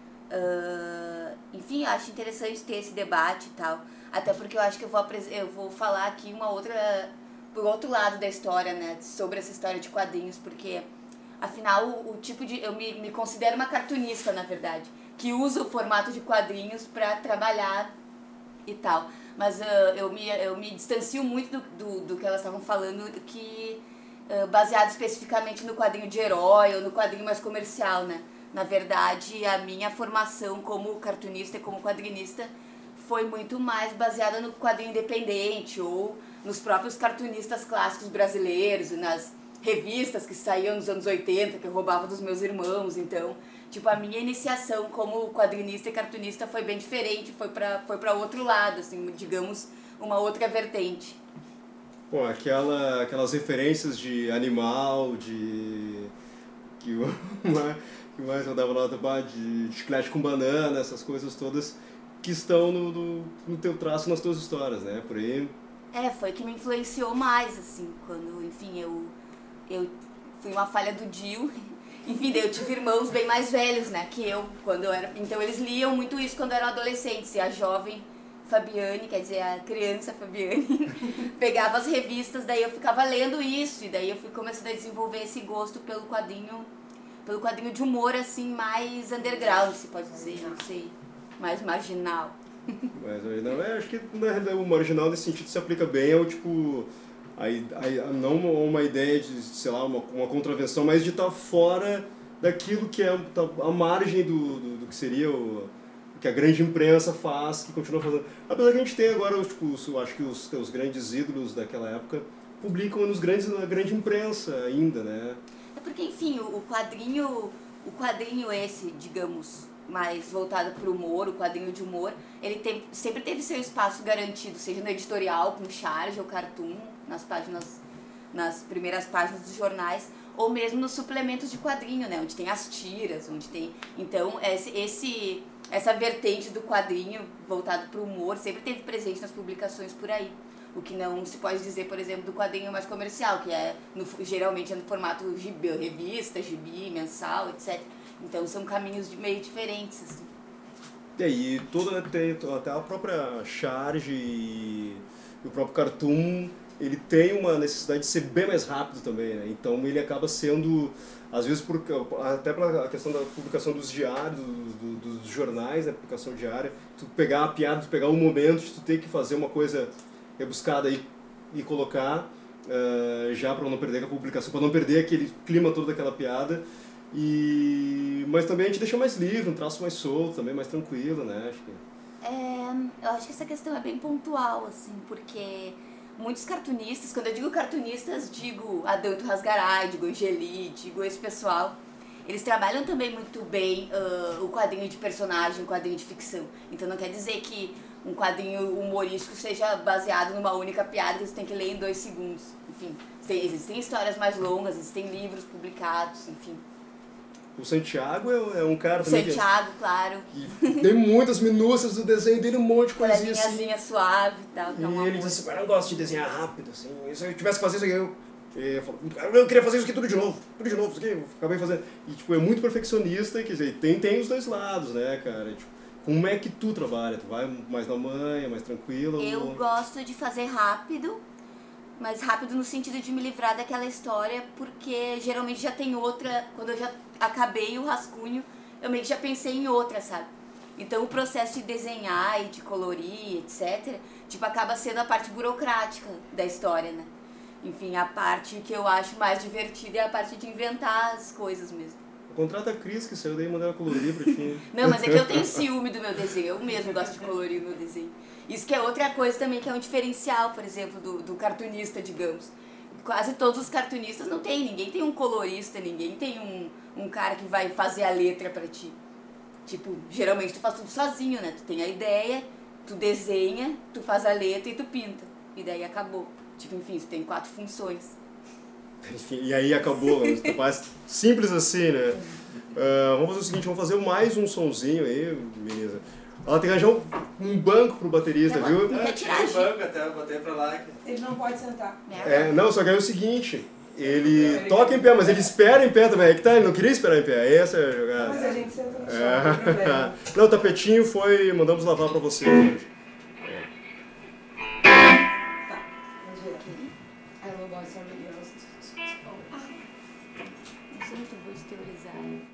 Enfim, eu acho interessante ter esse debate e tal. Até porque eu acho que eu vou falar aqui por outro lado da história, né? Sobre essa história de quadrinhos, porque afinal eu me considero uma cartunista, na verdade, que usa o formato de quadrinhos para trabalhar e tal. Mas eu me distancio muito do que elas estavam falando, que baseado especificamente no quadrinho de herói ou no quadrinho mais comercial, né? Na verdade, a minha formação como cartunista e como quadrinista foi muito mais baseada no quadrinho independente ou nos próprios cartunistas clássicos brasileiros e nas revistas que saíam nos anos 80, que eu roubava dos meus irmãos. Então, tipo, a minha iniciação como quadrinista e cartunista foi bem diferente, foi pra outro lado, assim, digamos, uma outra vertente. Pô, aquelas referências de animal, que mais eu dava nota de chiclete com banana, essas coisas todas que estão no teu traço, nas tuas histórias, né? Por aí. Foi que me influenciou mais, assim, quando, enfim, eu fui uma falha do Dio. Enfim, daí eu tive irmãos bem mais velhos, né, que eu, quando eu era... Então eles liam muito isso quando eram adolescentes, e a jovem Fabiane, quer dizer, a criança Fabiane, pegava as revistas, daí eu ficava lendo isso, e daí eu fui começando a desenvolver esse gosto pelo quadrinho de humor, assim, mais underground, se pode dizer, não sei, mais marginal. Mais marginal, acho que o marginal nesse sentido se aplica bem ao tipo... não uma ideia de, sei lá, uma contravenção, mas de estar fora daquilo que é a margem do que seria o que a grande imprensa faz, que continua fazendo. Apesar que a gente tem agora, tipo, acho que os teus grandes ídolos daquela época publicam na grande imprensa ainda, né? É porque, enfim, o quadrinho esse, digamos, mais voltado para o humor, o quadrinho de humor, ele sempre teve seu espaço garantido, seja no editorial, com charge ou cartoon, nas primeiras páginas dos jornais, ou mesmo nos suplementos de quadrinho, né, onde tem as tiras, onde tem... Então, essa vertente do quadrinho voltado para o humor sempre teve presente nas publicações por aí. O que não se pode dizer, por exemplo, do quadrinho mais comercial, que geralmente é no formato revista, gibi, mensal, etc. Então são caminhos meio diferentes, assim. E aí, até a própria charge e o próprio cartoon, ele tem uma necessidade de ser bem mais rápido também, né? Então ele acaba sendo, às vezes, até pela questão da publicação dos diários, dos jornais, né? Publicação diária, tu pegar a piada, tu pegar o momento, tu ter que fazer uma coisa rebuscada e colocar, já para não perder a publicação, para não perder aquele clima todo daquela piada. Mas também a gente deixa mais livre, um traço mais solto, também mais tranquilo, né? Eu acho que essa questão é bem pontual, assim, porque muitos cartunistas, quando eu digo cartunistas, digo Adão Rasgaray, digo Angeli, digo esse pessoal, eles trabalham também muito bem o quadrinho de personagem, o quadrinho de ficção. Então não quer dizer que um quadrinho humorístico seja baseado numa única piada que você tem que ler em 2 segundos. Enfim, existem histórias mais longas, existem livros publicados, enfim. O Santiago é um cara também Santiago, claro. Que tem muitas minúcias do desenho dele, um monte de coisinha assim. Linhazinha suave e tal. E ele diz assim, eu não gosto de desenhar rápido, assim. Se eu tivesse que fazer isso aqui, eu queria fazer isso aqui tudo de novo, isso aqui, eu acabei fazendo. E tipo, é muito perfeccionista, quer dizer, tem os dois lados, né, cara? Tipo, como é que tu trabalha? Tu vai mais na manha, mais tranquilo? Eu gosto de fazer rápido, mas rápido no sentido de me livrar daquela história, porque geralmente já tem outra, quando eu já acabei o rascunho, eu meio que já pensei em outra, sabe? Então o processo de desenhar e de colorir, etc., tipo, acaba sendo a parte burocrática da história, né? Enfim, a parte que eu acho mais divertida é a parte de inventar as coisas mesmo. Contrata a Cris, que saiu daí e mandei ela colorir pra ti. Não, mas é que eu tenho ciúme do meu desenho, eu mesmo gosto de colorir o meu desenho. Isso que é outra coisa também, que é um diferencial, por exemplo, do cartunista, digamos. Quase todos os cartunistas não tem, ninguém tem um colorista, ninguém tem um cara que vai fazer a letra pra ti. Tipo, geralmente tu faz tudo sozinho, né? Tu tem a ideia, tu desenha, tu faz a letra e tu pinta. E daí acabou. Tipo, enfim, tu tem 4 funções. Enfim, e aí acabou, né? Simples assim, né? Vamos fazer o seguinte, vamos fazer mais um sonzinho aí, beleza. Ela tem que arranjar um banco pro baterista, Não, viu? não quer tirar, Tirei o banco até, botei pra lá. Ele não pode sentar. Não, só que aí é o seguinte, ele toca em pé, mas ele espera em pé também. É que tá, ele não queria esperar em pé, essa é a jogada. Mas a gente senta no chão, não tem problema. Não, o tapetinho foi, mandamos lavar pra você hoje. Tá, vamos ver aqui. I will buy some videos. Não sou muito boa de teorizar.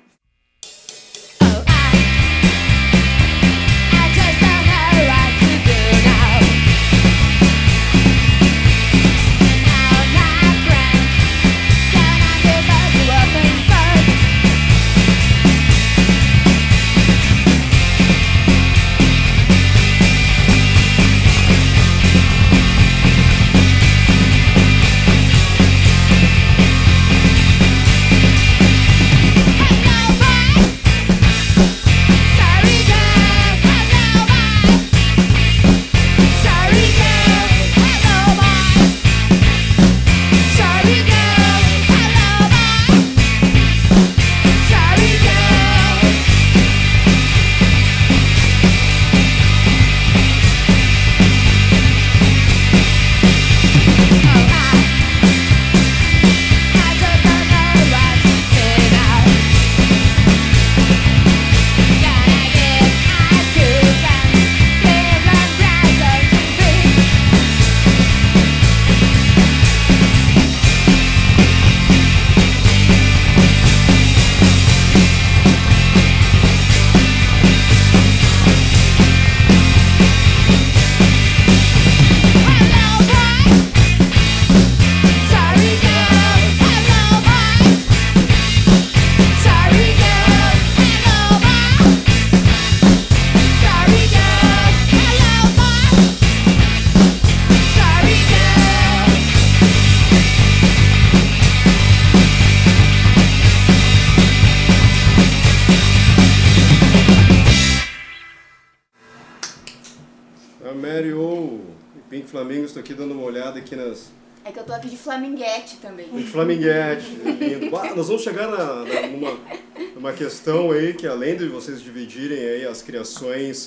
Flamengo, estou aqui dando uma olhada aqui nas... É que eu tô aqui de flamenguete também. De flamenguete. Nós vamos chegar numa questão aí que, além de vocês dividirem aí as criações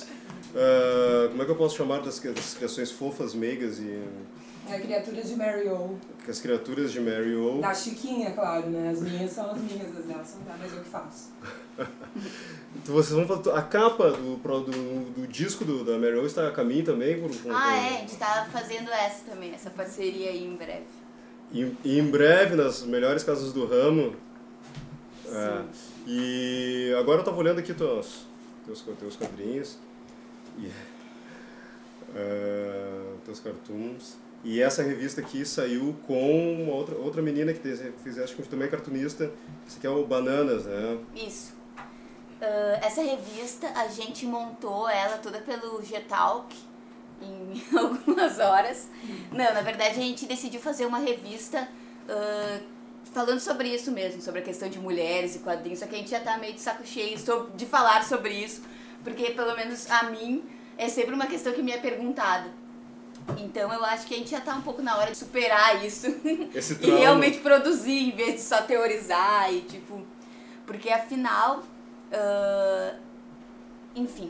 Como é que eu posso chamar das criações fofas, meigas e... Criaturas de Mary O. As criaturas de Mary O. Da Chiquinha, claro, né? As minhas são as minhas, as delas são delas, mas eu que faço. Então vocês vão fazer... A capa do disco da Mary O está a caminho também? A gente está fazendo essa também, essa parceria aí em breve. E em breve, nas melhores casas do ramo. E agora eu estava olhando aqui teus quadrinhos. Teus cartoons. E essa revista aqui saiu com uma outra menina que fizeste, que também é cartunista. Esse aqui é o Bananas, né? Isso. Essa revista, a gente montou ela toda pelo G-Talk em algumas horas. Não, na verdade a gente decidiu fazer uma revista falando sobre isso mesmo, sobre a questão de mulheres e quadrinhos, só que a gente já tá meio de saco cheio de falar sobre isso, porque pelo menos a mim é sempre uma questão que me é perguntada. Então eu acho que a gente já tá um pouco na hora de superar isso e realmente produzir, em vez de só teorizar e tipo... Porque afinal... Enfim,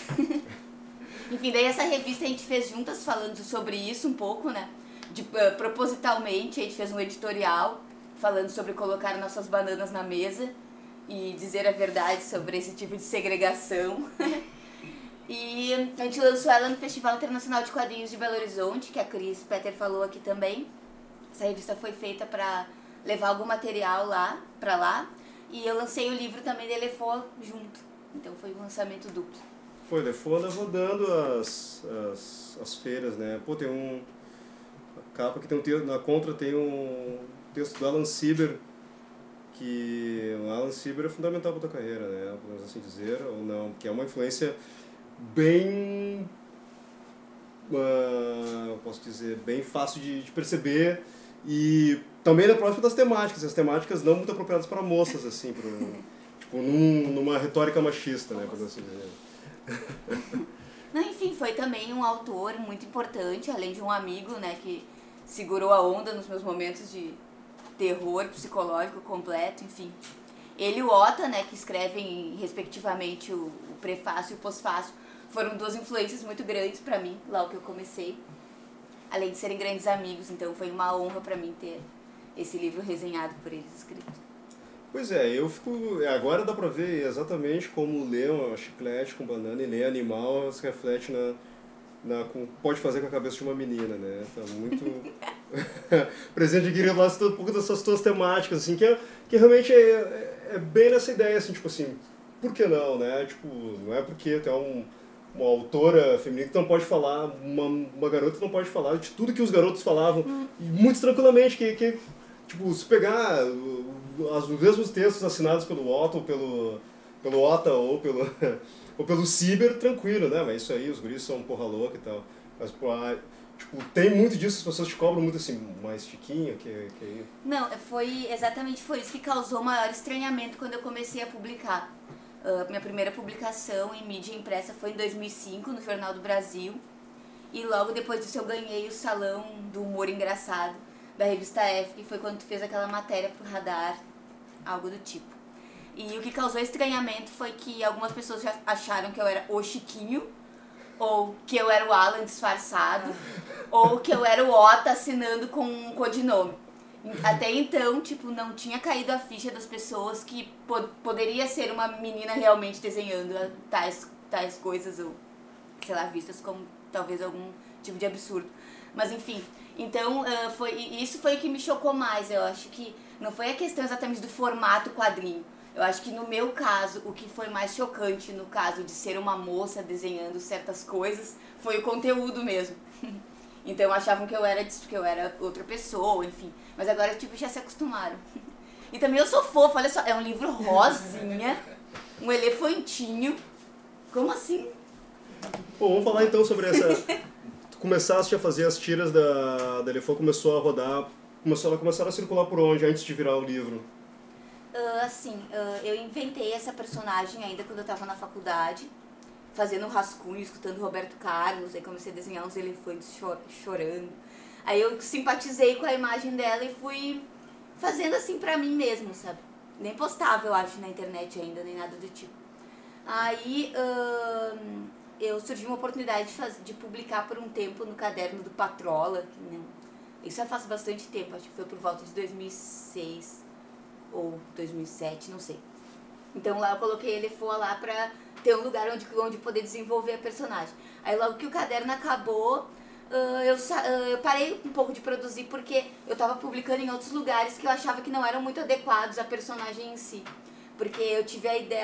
daí essa revista a gente fez juntas falando sobre isso um pouco, né? Propositalmente a gente fez um editorial falando sobre colocar nossas bananas na mesa e dizer a verdade sobre esse tipo de segregação. E a gente lançou ela no Festival Internacional de Quadrinhos de Belo Horizonte, que a Cris Petter falou aqui também. Essa revista foi feita para levar algum material pra lá. E eu lancei o livro também da Elefô junto. Então foi um lançamento duplo. Foi, Elefô anda rodando as feiras, né? Pô, tem a capa que tem um texto, na contra tem um texto do Alan Sieber, que o Alan Sieber é fundamental para a tua carreira, né? Podemos assim dizer, ou não, que é uma influência bem, posso dizer, bem fácil de perceber e também é próximo das temáticas, as temáticas não muito apropriadas para moças, assim, tipo, numa retórica machista, né, por assim dizer. Não, enfim, foi também um autor muito importante, além de um amigo, né, que segurou a onda nos meus momentos de terror psicológico completo, enfim. Ele e o Ota, né, que escrevem respectivamente o prefácio e o pós-fácio, foram duas influências muito grandes para mim, logo que eu comecei, além de serem grandes amigos, então foi uma honra para mim ter esse livro resenhado por eles escrito. Pois é, agora dá pra ver exatamente como ler uma chiclete com banana e ler animal se reflete pode fazer com a cabeça de uma menina, né? Tá muito presente querido lá um pouco dessas tuas temáticas, assim, que realmente é bem nessa ideia, assim, tipo assim, por que não, né? Tipo, não é porque tu é uma autora feminina que não pode falar, uma garota que não pode falar de tudo que os garotos falavam, e muito tranquilamente, que tipo, se pegar os mesmos textos assinados pelo Otto, ou pelo Ota, ou pelo Sieber, tranquilo, né? Mas isso aí, os guris são porra louca e tal. Mas, tipo, tem muito disso, as pessoas te cobram muito assim, mais chiquinho, que Não, foi isso que causou maior estranhamento quando eu comecei a publicar. Minha primeira publicação em mídia impressa foi em 2005, no Jornal do Brasil. E logo depois disso eu ganhei o Salão do Humor Engraçado da revista F, que foi quando tu fez aquela matéria pro Radar, algo do tipo. E o que causou estranhamento foi que algumas pessoas já acharam que eu era o Chiquinho, ou que eu era o Alan disfarçado, ou que eu era o Ota assinando com um codinome. Até então, tipo, não tinha caído a ficha das pessoas que poderia ser uma menina realmente desenhando tais coisas, ou, sei lá, vistas como talvez algum tipo de absurdo. Mas enfim, então isso foi o que me chocou mais. Eu acho que não foi a questão exatamente do formato quadrinho. Eu acho que no meu caso, o que foi mais chocante no caso de ser uma moça desenhando certas coisas foi o conteúdo mesmo. Então achavam que eu era outra pessoa, enfim. Mas agora tipo já se acostumaram. E também eu sou fofa, olha só, é um livro rosinha, um elefantinho. Como assim? Bom, vamos falar então sobre essa... Tu começaste a fazer as tiras da Elefô, começou a rodar, começaram a circular por onde antes de virar o livro? Eu inventei essa personagem ainda quando eu estava na faculdade, fazendo rascunho, escutando Roberto Carlos, aí comecei a desenhar uns elefantes chorando. Aí eu simpatizei com a imagem dela e fui fazendo assim pra mim mesmo, sabe? Nem postava, eu acho, na internet ainda, nem nada do tipo. Aí, surgiu uma oportunidade de publicar por um tempo no caderno do Patrola, que não, isso já faz bastante tempo, acho que foi por volta de 2006 ou 2007, não sei. Então lá eu coloquei Elefô lá pra ter um lugar onde poder desenvolver a personagem. Aí logo que o caderno acabou, eu parei um pouco de produzir porque eu tava publicando em outros lugares que eu achava que não eram muito adequados à personagem em si. Porque eu tive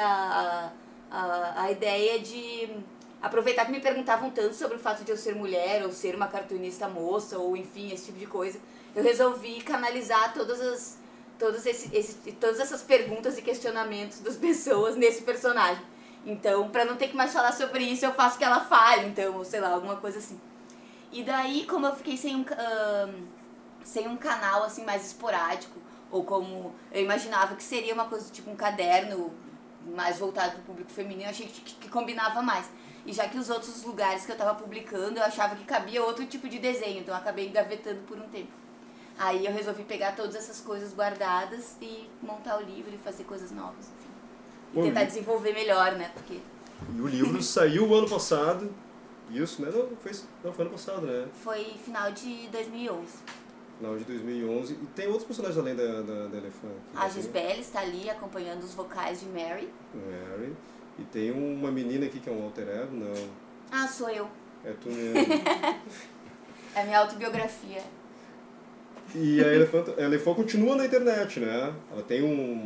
a ideia de aproveitar que me perguntavam tanto sobre o fato de eu ser mulher, ou ser uma cartunista moça, ou enfim, esse tipo de coisa. Eu resolvi canalizar todas essas perguntas e questionamentos das pessoas nesse personagem. Então, pra não ter que mais falar sobre isso, eu faço que ela fale, então, sei lá, alguma coisa assim. E daí, como eu fiquei sem um canal assim mais esporádico, ou como eu imaginava que seria uma coisa tipo um caderno mais voltado para o público feminino, eu achei que combinava mais. E já que os outros lugares que eu estava publicando, eu achava que cabia outro tipo de desenho, então eu acabei engavetando por um tempo. Aí eu resolvi pegar todas essas coisas guardadas e montar o livro e fazer coisas novas, enfim. E tentar desenvolver melhor, né? Porque... E o livro saiu o ano passado, isso, né? Não, foi ano passado, né? Foi final de 2011. Final de 2011. E tem outros personagens além da Elefante? A Gisbele está ali acompanhando os vocais de Mary. Mary. E tem uma menina aqui que é um alter ego, não? Ah, sou eu. É tu mesmo. É a minha autobiografia. E a Elefante continua na internet, né? Ela tem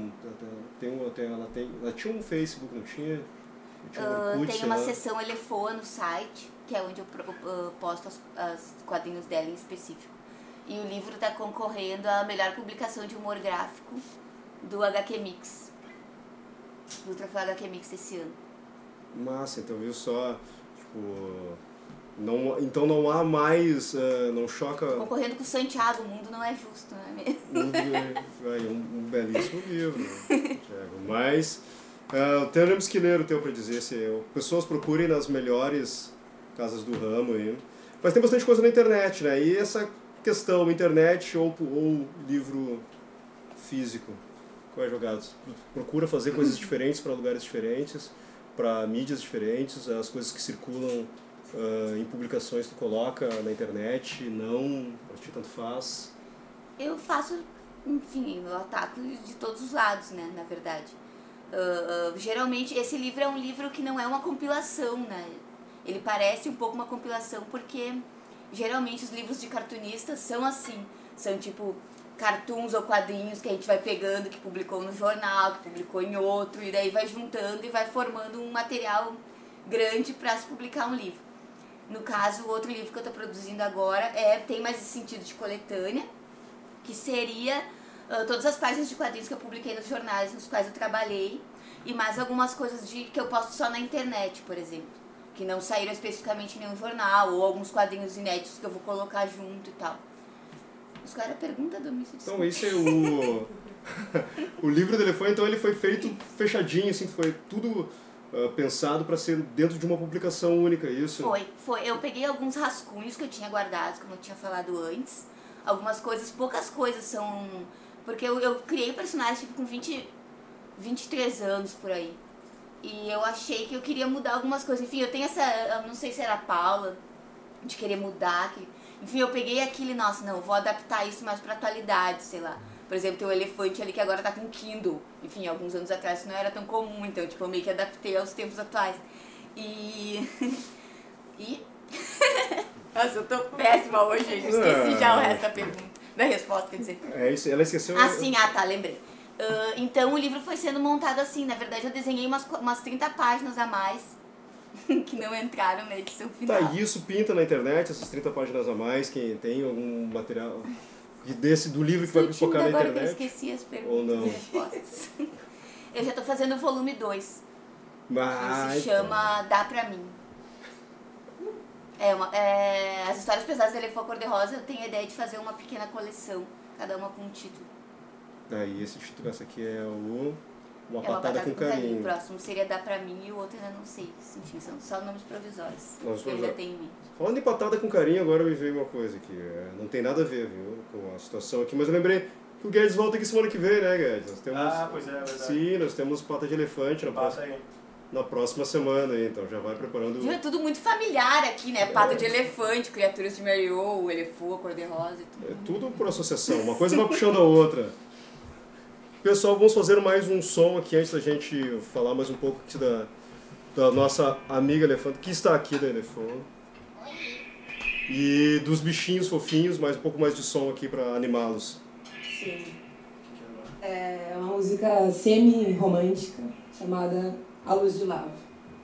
ela tinha um Facebook, não tinha? Tem uma seção Elefô no site, que é onde eu posto os quadrinhos dela em específico. E o livro está concorrendo à melhor publicação de humor gráfico do HQ Mix. Do troféu HQ Mix esse ano. Massa, então viu só, tipo... então não há mais, não choca... Concorrendo com o Santiago, o mundo não é justo, não é mesmo? Um belíssimo livro, Thiago. Mas, teremos que ler o teu para dizer se pessoas procurem nas melhores casas do ramo aí. Mas tem bastante coisa na internet, né? E essa questão, internet ou livro físico, qual é a jogada? Procura fazer coisas diferentes para lugares diferentes, para mídias diferentes, as coisas que circulam em publicações tu coloca na internet, não, pra ti tanto faz? Eu faço, enfim, eu ataco de todos os lados, né, na verdade. Geralmente esse livro é um livro que não é uma compilação, né? Ele parece um pouco uma compilação porque geralmente os livros de cartunistas são assim, são tipo cartoons ou quadrinhos que a gente vai pegando, que publicou no jornal, que publicou em outro, e daí vai juntando e vai formando um material grande para se publicar um livro. No caso, o outro livro que eu estou produzindo agora tem mais esse sentido de coletânea, que seria todas as páginas de quadrinhos que eu publiquei nos jornais nos quais eu trabalhei, e mais algumas coisas que eu posto só na internet, por exemplo, que não saíram especificamente em nenhum jornal, ou alguns quadrinhos inéditos que eu vou colocar junto e tal. Mas qual era a pergunta, Domício? Então esse é o... o livro do Elefante, então ele foi feito fechadinho, assim, foi tudo... pensado para ser dentro de uma publicação única, isso? Foi. Eu peguei alguns rascunhos que eu tinha guardados, como eu tinha falado antes. Algumas coisas, poucas coisas são... Porque eu criei o personagem tipo, com 23 anos por aí. E eu achei que eu queria mudar algumas coisas. Enfim, eu tenho eu não sei se era a Paula, de querer mudar. Enfim, eu peguei aquilo e, nossa, não, eu vou adaptar isso mais pra atualidade, sei lá. Por exemplo, tem o Elefante ali que agora tá com Kindle. Enfim, alguns anos atrás isso não era tão comum, então tipo, eu meio que adaptei aos tempos atuais. E... Nossa, eu tô péssima hoje, gente. Esqueci já o resto da pergunta, da resposta, quer dizer. É isso, ela esqueceu... Sim, tá, lembrei. Então o livro foi sendo montado assim, na verdade eu desenhei umas 30 páginas a mais, que não entraram na edição final. Tá, e isso pinta na internet, essas 30 páginas a mais, quem tem algum material... do livro que vai pipocar na internet? Agora que eu esqueci as perguntas ou não? e respostas. Eu já tô fazendo o volume 2. Mas... Que se chama Dá Pra Mim. As histórias pesadas da Elefante Cor-de-Rosa, eu tenho a ideia de fazer uma pequena coleção, cada uma com um título. Aí esse título, essa aqui é Uma Uma Patada com Carinho. O próximo seria Dá Pra Mim e o outro ainda não sei. Enfim, são só nomes provisórios. Que eu já tenho em mente. Falando em patada com carinho, agora me veio uma coisa que não tem nada a ver, viu, com a situação aqui, mas eu lembrei que o Guedes volta aqui semana que vem, né, Guedes? Nós temos... pois é verdade. Sim, nós temos Pata de Elefante na Passa aí. na próxima semana, então já vai preparando... É tudo muito familiar aqui, né? Pata de elefante, criaturas de Mary-O, Elefua, Cor-de-Rosa e tudo. É tudo por associação, uma coisa vai puxando a outra. Pessoal, vamos fazer mais um som aqui antes da gente falar mais um pouco aqui da nossa amiga elefante, que está aqui da Elefone. E dos bichinhos fofinhos, mais um pouco mais de som aqui para animá-los. Sim. É uma música semi-romântica chamada A Luz de Lava.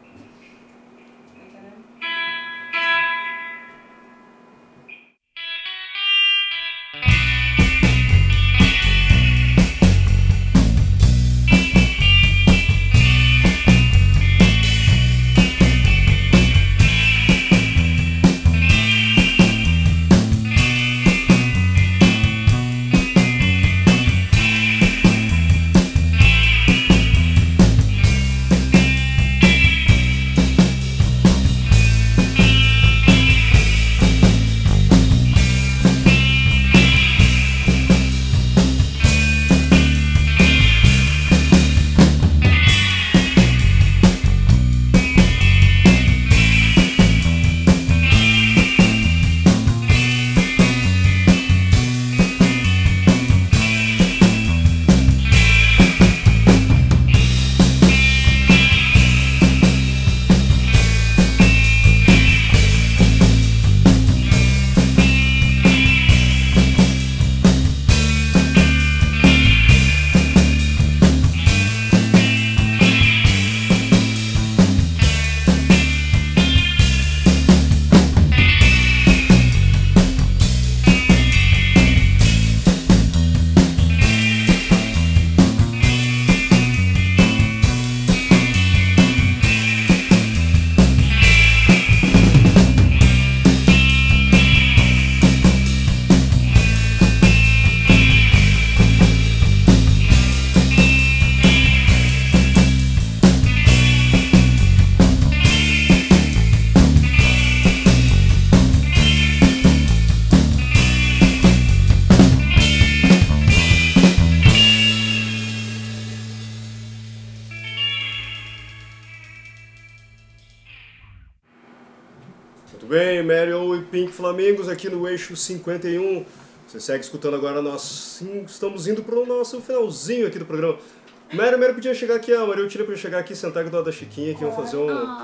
Muito bem, Mary-O e Pink Flamingos aqui no Eixo 51. Você segue escutando agora, nós sim, estamos indo para o nosso finalzinho aqui do programa. Mary podia chegar aqui, a Maria-Otília podia chegar aqui, sentar aqui do lado da Chiquinha, que iam fazer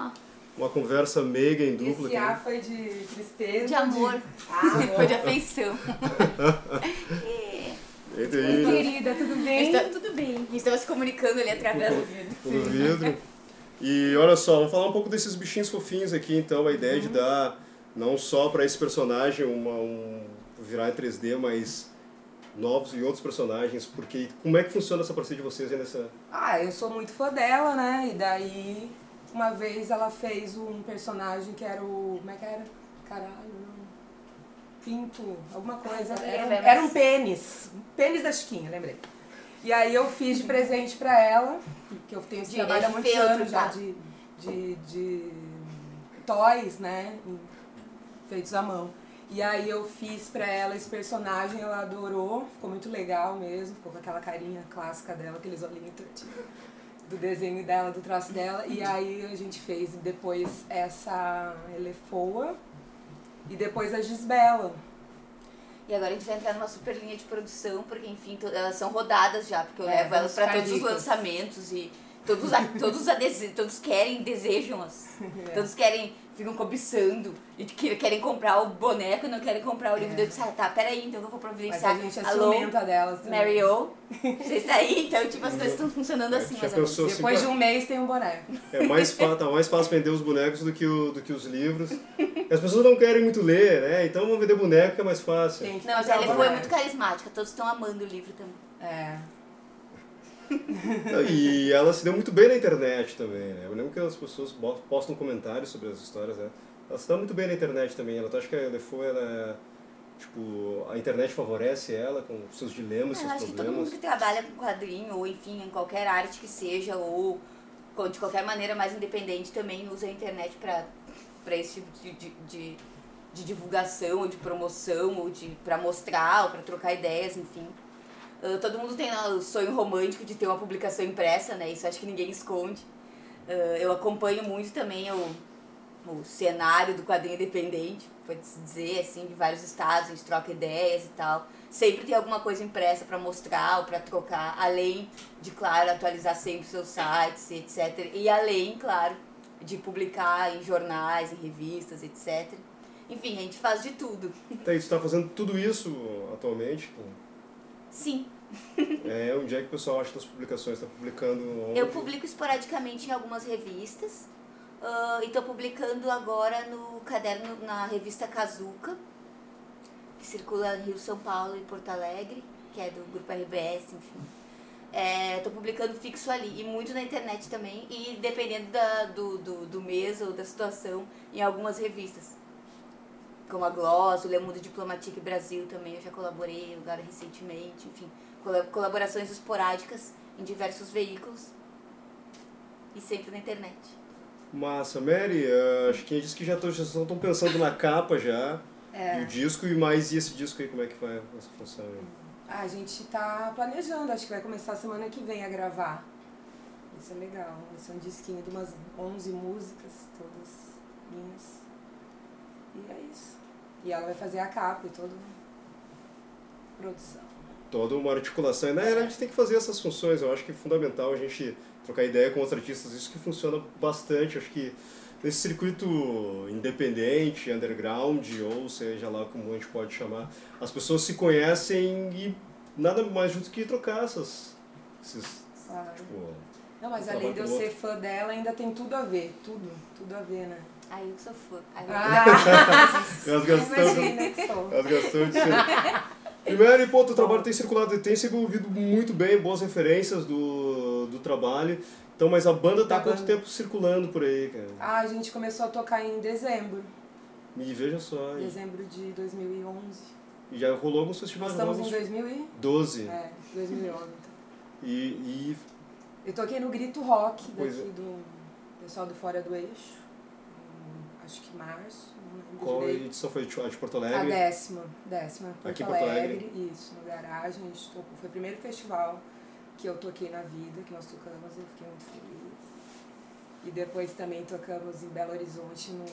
uma conversa meiga em dupla. Esse A foi de tristeza. De amor. Foi de afeição. Oi, querida, tudo bem? Tudo bem. A gente estava se comunicando ali através do vidro. Do vidro. E olha só, vamos falar um pouco desses bichinhos fofinhos aqui, então, a ideia de dar, não só para esse personagem virar em 3D, mas novos e outros personagens, porque como é que funciona essa parceria de vocês aí nessa... Eu sou muito fã dela, né? E daí, uma vez ela fez um personagem que era o... Como é que era? Caralho, não. Pinto, alguma coisa. Era um pênis. Pênis da Chiquinha, lembrei. E aí eu fiz de presente pra ela, que eu tenho esse trabalho há muitos anos já de toys, né? Feitos à mão. E aí eu fiz pra ela esse personagem, ela adorou, ficou muito legal mesmo, ficou com aquela carinha clássica dela, aqueles olhinhos tortinhos do desenho dela, do traço dela. E aí a gente fez depois essa Elefoa e depois a Gisbela. E agora a gente vai entrar numa super linha de produção, porque enfim, elas são rodadas já, porque eu levo elas para todos os lançamentos e todos querem, desejam, todos ficam cobiçando e querem comprar o boneco e não querem comprar o livro. Eu disse, peraí, então eu vou providenciar. Mas a gente é ciumenta delas também. Mary-O, você está aí, então tipo, as coisas estão funcionando assim, mais ou menos. Depois de um mês tem um boneco. Tá mais fácil vender os bonecos do que os livros. As pessoas não querem muito ler, né? Então vamos vender boneco que é mais fácil. Não, mas ela foi muito carismática, todos estão amando o livro também. E ela se deu muito bem na internet também, né? Eu lembro que as pessoas postam comentários sobre as histórias, né? Ela se dá muito bem na internet também. Ela acha que a Elefoa, a internet favorece ela com seus dilemas, seus problemas. Eu acho que todo mundo que trabalha com quadrinho, ou enfim, em qualquer arte que seja, ou de qualquer maneira mais independente, também usa a internet para esse tipo de divulgação, ou de promoção, ou para mostrar, ou para trocar ideias, enfim. Todo mundo tem o sonho romântico de ter uma publicação impressa, né? Isso acho que ninguém esconde. Eu acompanho muito também o cenário do quadrinho independente, pode-se dizer, assim, de vários estados, a gente troca ideias e tal. Sempre tem alguma coisa impressa para mostrar ou para trocar, além de, claro, atualizar sempre seus sites, etc. E além, claro, de publicar em jornais, em revistas, etc. Enfim, a gente faz de tudo. Você está fazendo tudo isso atualmente? Sim. Onde é que o pessoal acha das publicações? Está publicando onde? Eu publico esporadicamente em algumas revistas. E estou publicando agora no caderno, na revista Kazuca, que circula em Rio, São Paulo e Porto Alegre, que é do Grupo RBS, enfim. Estou publicando fixo ali, e muito na internet também, e dependendo do mês ou da situação, em algumas revistas. Como a Gloss, o Le Monde Diplomatique Brasil também, eu já colaborei agora recentemente, enfim. Colaborações esporádicas em diversos veículos, e sempre na internet. Massa. Mary, acho que disse que já estão pensando na capa já, do disco, e esse disco aí, como é que vai essa função aí? A gente tá planejando, acho que vai começar semana que vem a gravar. Vai ser legal, vai ser um disquinho de umas 11 músicas, todas minhas. E é isso. E ela vai fazer a capa e toda a produção. Toda uma articulação. E, a gente tem que fazer essas funções, eu acho que é fundamental a gente trocar ideia com outros artistas, isso que funciona bastante, acho que nesse circuito independente, underground, ou seja lá como a gente pode chamar, as pessoas se conhecem e nada mais junto que trocar esses claro. Tipo, não, mas além de eu ser fã dela, ainda tem tudo a ver, tudo a ver, né? Eu sou fã. Elas gastam de ser. Primeiro, o trabalho tem circulado, tem sido ouvido muito bem, boas referências do trabalho. Então, mas a banda tá há quanto tempo circulando por aí, cara? A gente começou a tocar em dezembro. E veja só. Dezembro de 2011. E já rolou alguns festivais novos. Estamos em 2012. 2011. E eu toquei no Grito Rock daqui do pessoal do Fora do Eixo. Acho que março. Qual edição foi? A de Porto Alegre? A décima Aqui em Porto Alegre. Isso, no Garagem. A gente tocou. Foi o primeiro festival que eu toquei na vida, que nós tocamos, eu fiquei muito feliz. E depois também tocamos em Belo Horizonte no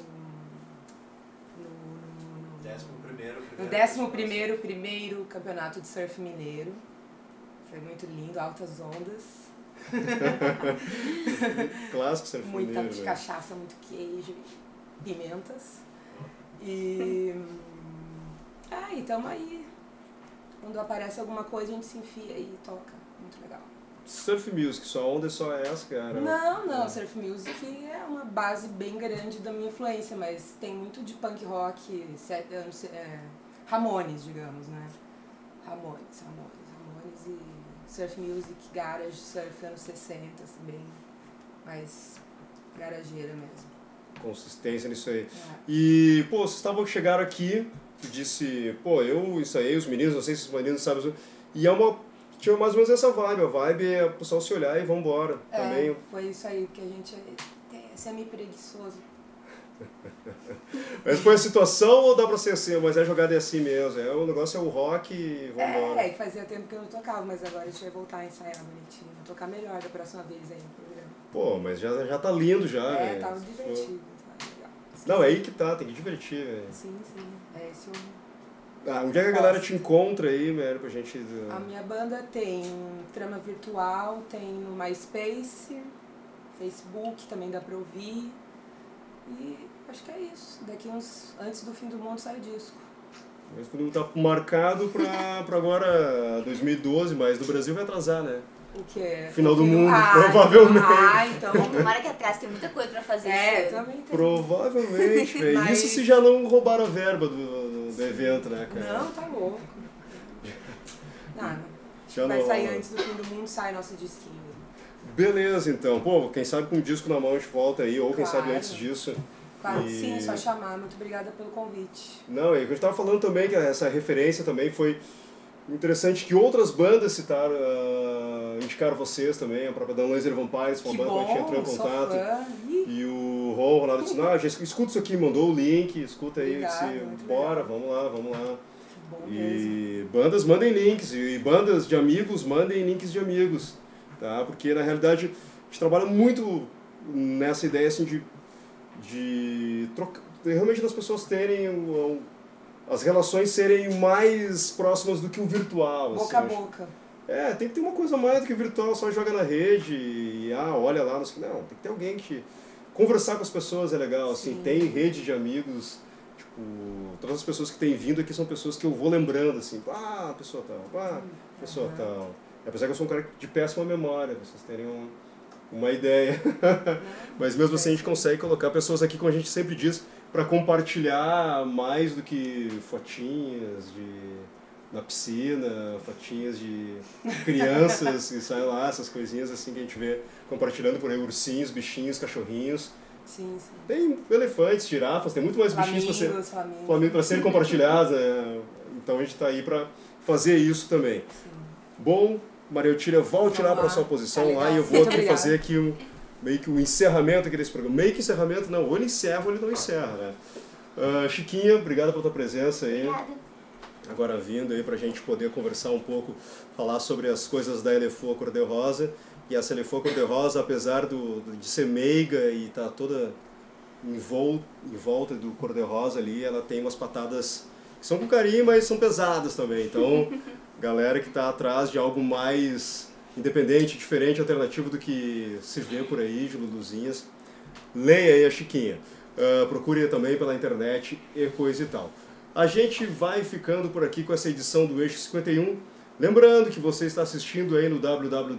11º campeonato de surf mineiro. Foi muito lindo, altas ondas. Clássico surf mineiro. Muita cachaça, muito queijo, pimentas. E tamo aí. Quando aparece alguma coisa, a gente se enfia e toca. Muito legal. Surf Music, sua onda é só essa, cara? Não, Surf Music é uma base bem grande da minha influência, mas tem muito de punk rock, Ramones, digamos, né? Ramones e Surf Music, garage, surf anos 60, assim, bem mais garageira mesmo. Consistência nisso aí. E, vocês chegaram aqui, tu disse, eu ensaiei os meninos, não sei se os meninos sabem, e tinha mais ou menos essa vibe, a vibe é o pessoal se olhar e vambora. Também. Foi isso aí, porque a gente é semi-preguiçoso. Mas foi a situação ou dá pra ser assim, mas a jogada é assim mesmo, o negócio é o rock e vambora. Que fazia tempo que eu não tocava, mas agora a gente vai voltar a ensaiar bonitinho, tocar melhor da próxima vez aí no programa. Mas já tá lindo já, velho. Tava divertido, tá legal. Não, é aí que tá, tem que divertir, velho. Sim, esse onde é que a galera te encontra aí, velho, pra gente... A minha banda tem Trama Virtual, tem no MySpace, Facebook, também dá pra ouvir. E acho que é isso. Antes do fim do mundo sai o disco. Mas o mundo tá marcado pra agora 2012, mas no Brasil vai atrasar, né? O quê? Final do mundo, provavelmente. Então. Tomara que atrás tem muita coisa pra fazer. Também tem. Provavelmente, velho. Mas... Isso se já não roubaram a verba do evento, né, cara? Não, tá louco. Nada. Vai sair antes do fim do mundo, sai nosso disquinho. Beleza, então. Quem sabe com um disco na mão a gente volta aí, ou quem sabe antes disso. Claro que sim, é só chamar. Muito obrigada pelo convite. Não, e a gente tava falando também que essa referência também foi interessante, que outras bandas citaram, indicaram vocês também, a própria Dan Laser Vampires, foi uma banda que a gente entrou em contato. E o Ronaldo disse, já escuta isso aqui, mandou o link, escuta aí, bora, vamos lá. E bandas mandem links, e bandas de amigos mandem links de amigos, tá? Porque na realidade a gente trabalha muito nessa ideia assim de trocar, realmente das pessoas terem as relações serem mais próximas do que o virtual. Boca a boca. Tem que ter uma coisa mais do que virtual, só joga na rede e olha lá. Não, tem que ter alguém que... Conversar com as pessoas é legal, assim, Sim. tem rede de amigos, tipo, todas as pessoas que têm vindo aqui são pessoas que eu vou lembrando, assim, pessoa tal, pessoa tal. Apesar que eu sou um cara de péssima memória, vocês terem uma ideia. Mas mesmo assim a gente consegue colocar pessoas aqui, como a gente sempre diz, para compartilhar mais do que fotinhas na piscina, fotinhas de crianças e saem lá, essas coisinhas assim que a gente vê compartilhando por aí, ursinhos, bichinhos, cachorrinhos. Sim. Tem elefantes, girafas, tem muito mais bichinhos para serem compartilhados, né? Então a gente está aí para fazer isso também. Sim. Bom, Maria Otília, volte lá para a sua posição lá e eu vou aqui fazer aqui meio que o encerramento aqui desse programa. Meio que encerramento, não, ou ele encerra ou ele não encerra, né? Chiquinha, obrigado pela tua presença aí. Obrigada. Agora vindo aí pra gente poder conversar um pouco, falar sobre as coisas da Elefô Cor-de-Rosa. E essa Elefô Cor-de-Rosa, apesar de ser meiga e estar toda em volta do cor-de-rosa ali, ela tem umas patadas que são com carinho, mas são pesadas também. Então, galera que está atrás de algo mais independente, diferente, alternativo do que se vê por aí, de Luluzinhas, leia aí a Chiquinha. Procure também pela internet e coisa e tal. A gente vai ficando por aqui com essa edição do Eixo 51. Lembrando que você está assistindo aí no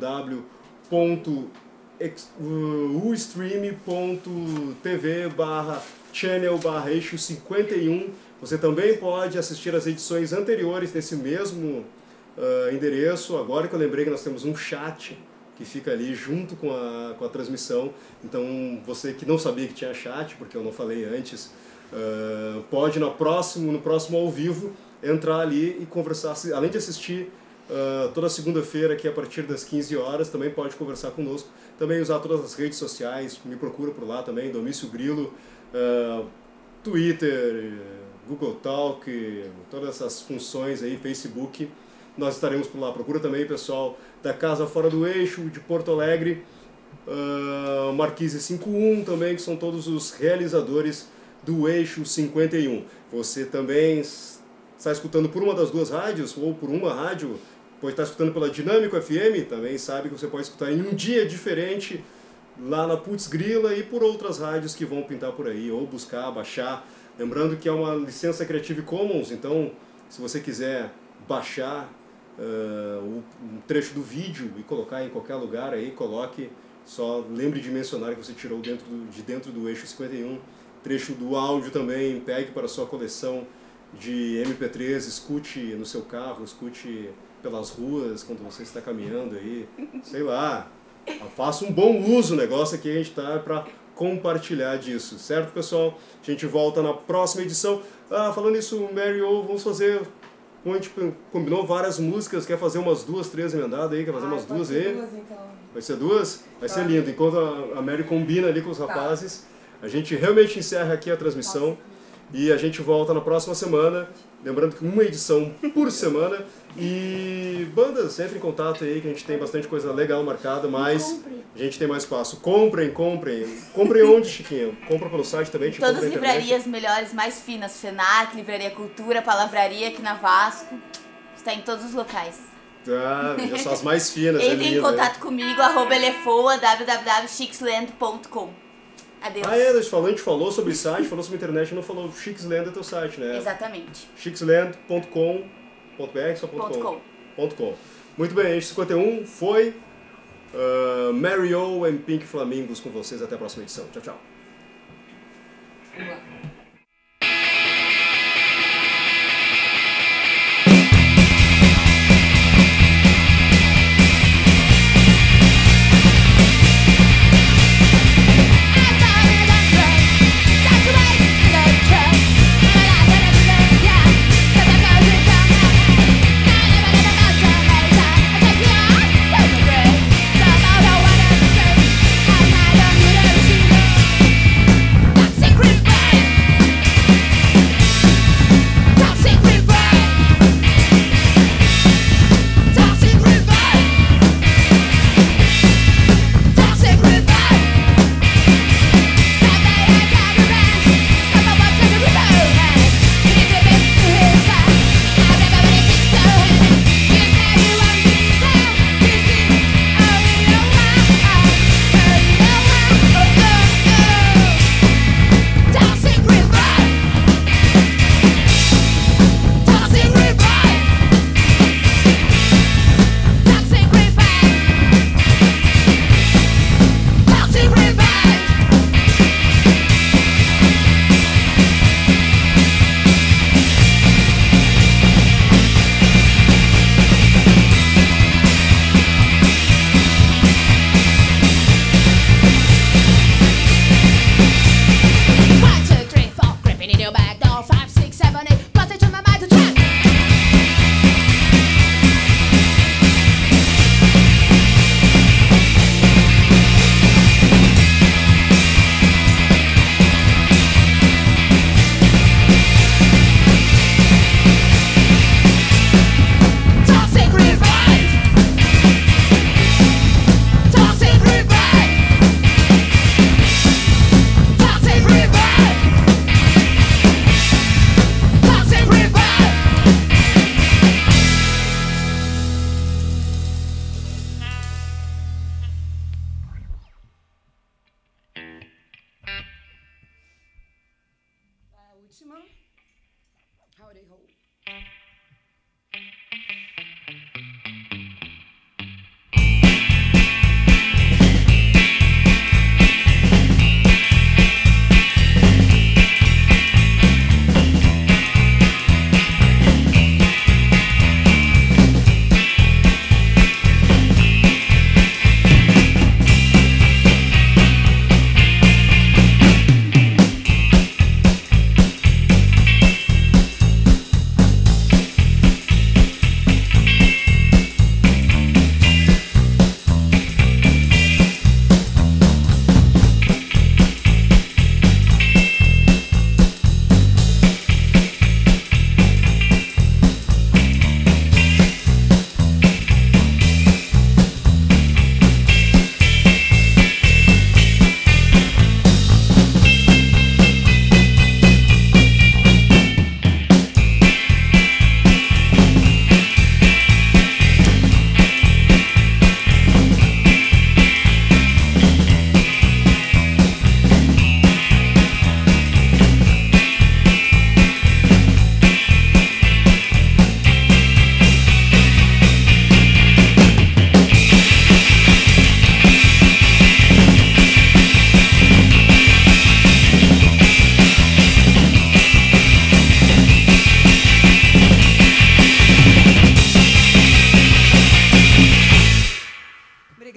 www.ustream.tv/channel/eixo 51. Você também pode assistir as edições anteriores nesse mesmo endereço. Agora que eu lembrei que nós temos um chat que fica ali junto com a transmissão. Então, você que não sabia que tinha chat, porque eu não falei antes, pode no próximo ao vivo entrar ali e conversar, além de assistir toda segunda-feira aqui a partir das 15 horas, também pode conversar conosco, também usar todas as redes sociais, me procura por lá também, Domício Grilo, Twitter, Google Talk, todas essas funções aí, Facebook, nós estaremos por lá. Procura também pessoal da Casa Fora do Eixo, de Porto Alegre, Marquise 51 também, que são todos os realizadores do Eixo 51. Você também está escutando por uma das duas rádios, ou por uma rádio, pode estar escutando pela Dinâmico FM, também sabe que você pode escutar em um dia diferente, lá na Putz Grila e por outras rádios que vão pintar por aí, ou buscar, baixar. Lembrando que é uma licença Creative Commons, então se você quiser baixar um trecho do vídeo e colocar em qualquer lugar aí, coloque, só lembre de mencionar que você tirou dentro do Eixo 51, trecho do áudio também, pegue para a sua coleção de MP3, escute no seu carro, escute pelas ruas, quando você está caminhando aí, sei lá, faça um bom uso, o negócio aqui a gente está para compartilhar disso, certo pessoal? A gente volta na próxima edição. Falando isso, Mary, vamos fazer, como a gente combinou várias músicas, quer fazer umas 2, 3 emendadas aí, quer fazer umas 2 aí? 2, então. Vai ser 2? Vai ser lindo, enquanto a Mary combina ali com os rapazes, a gente realmente encerra aqui a transmissão. E a gente volta na próxima semana, lembrando que uma edição por semana. E bandas, entre em contato aí, que a gente tem bastante coisa legal marcada, mas a gente tem mais espaço. Comprem. Comprem onde, Chiquinha? Compra pelo site também. Todas as livrarias melhores, mais finas. FENAC, Livraria Cultura, Palavraria aqui na Vasco. Está em todos os locais. Já são as mais finas. Entre em contato comigo, @elefoa, www.chixland.com. Adeus. A gente falou sobre site, falou sobre internet, não falou Chixland é teu site, né? Exatamente. Chixland.com.br, só .com. Muito bem, Eixo 51 foi Mary-O and Pink Flamingos com vocês. Até a próxima edição. Tchau, tchau. Thank you.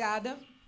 obrigada.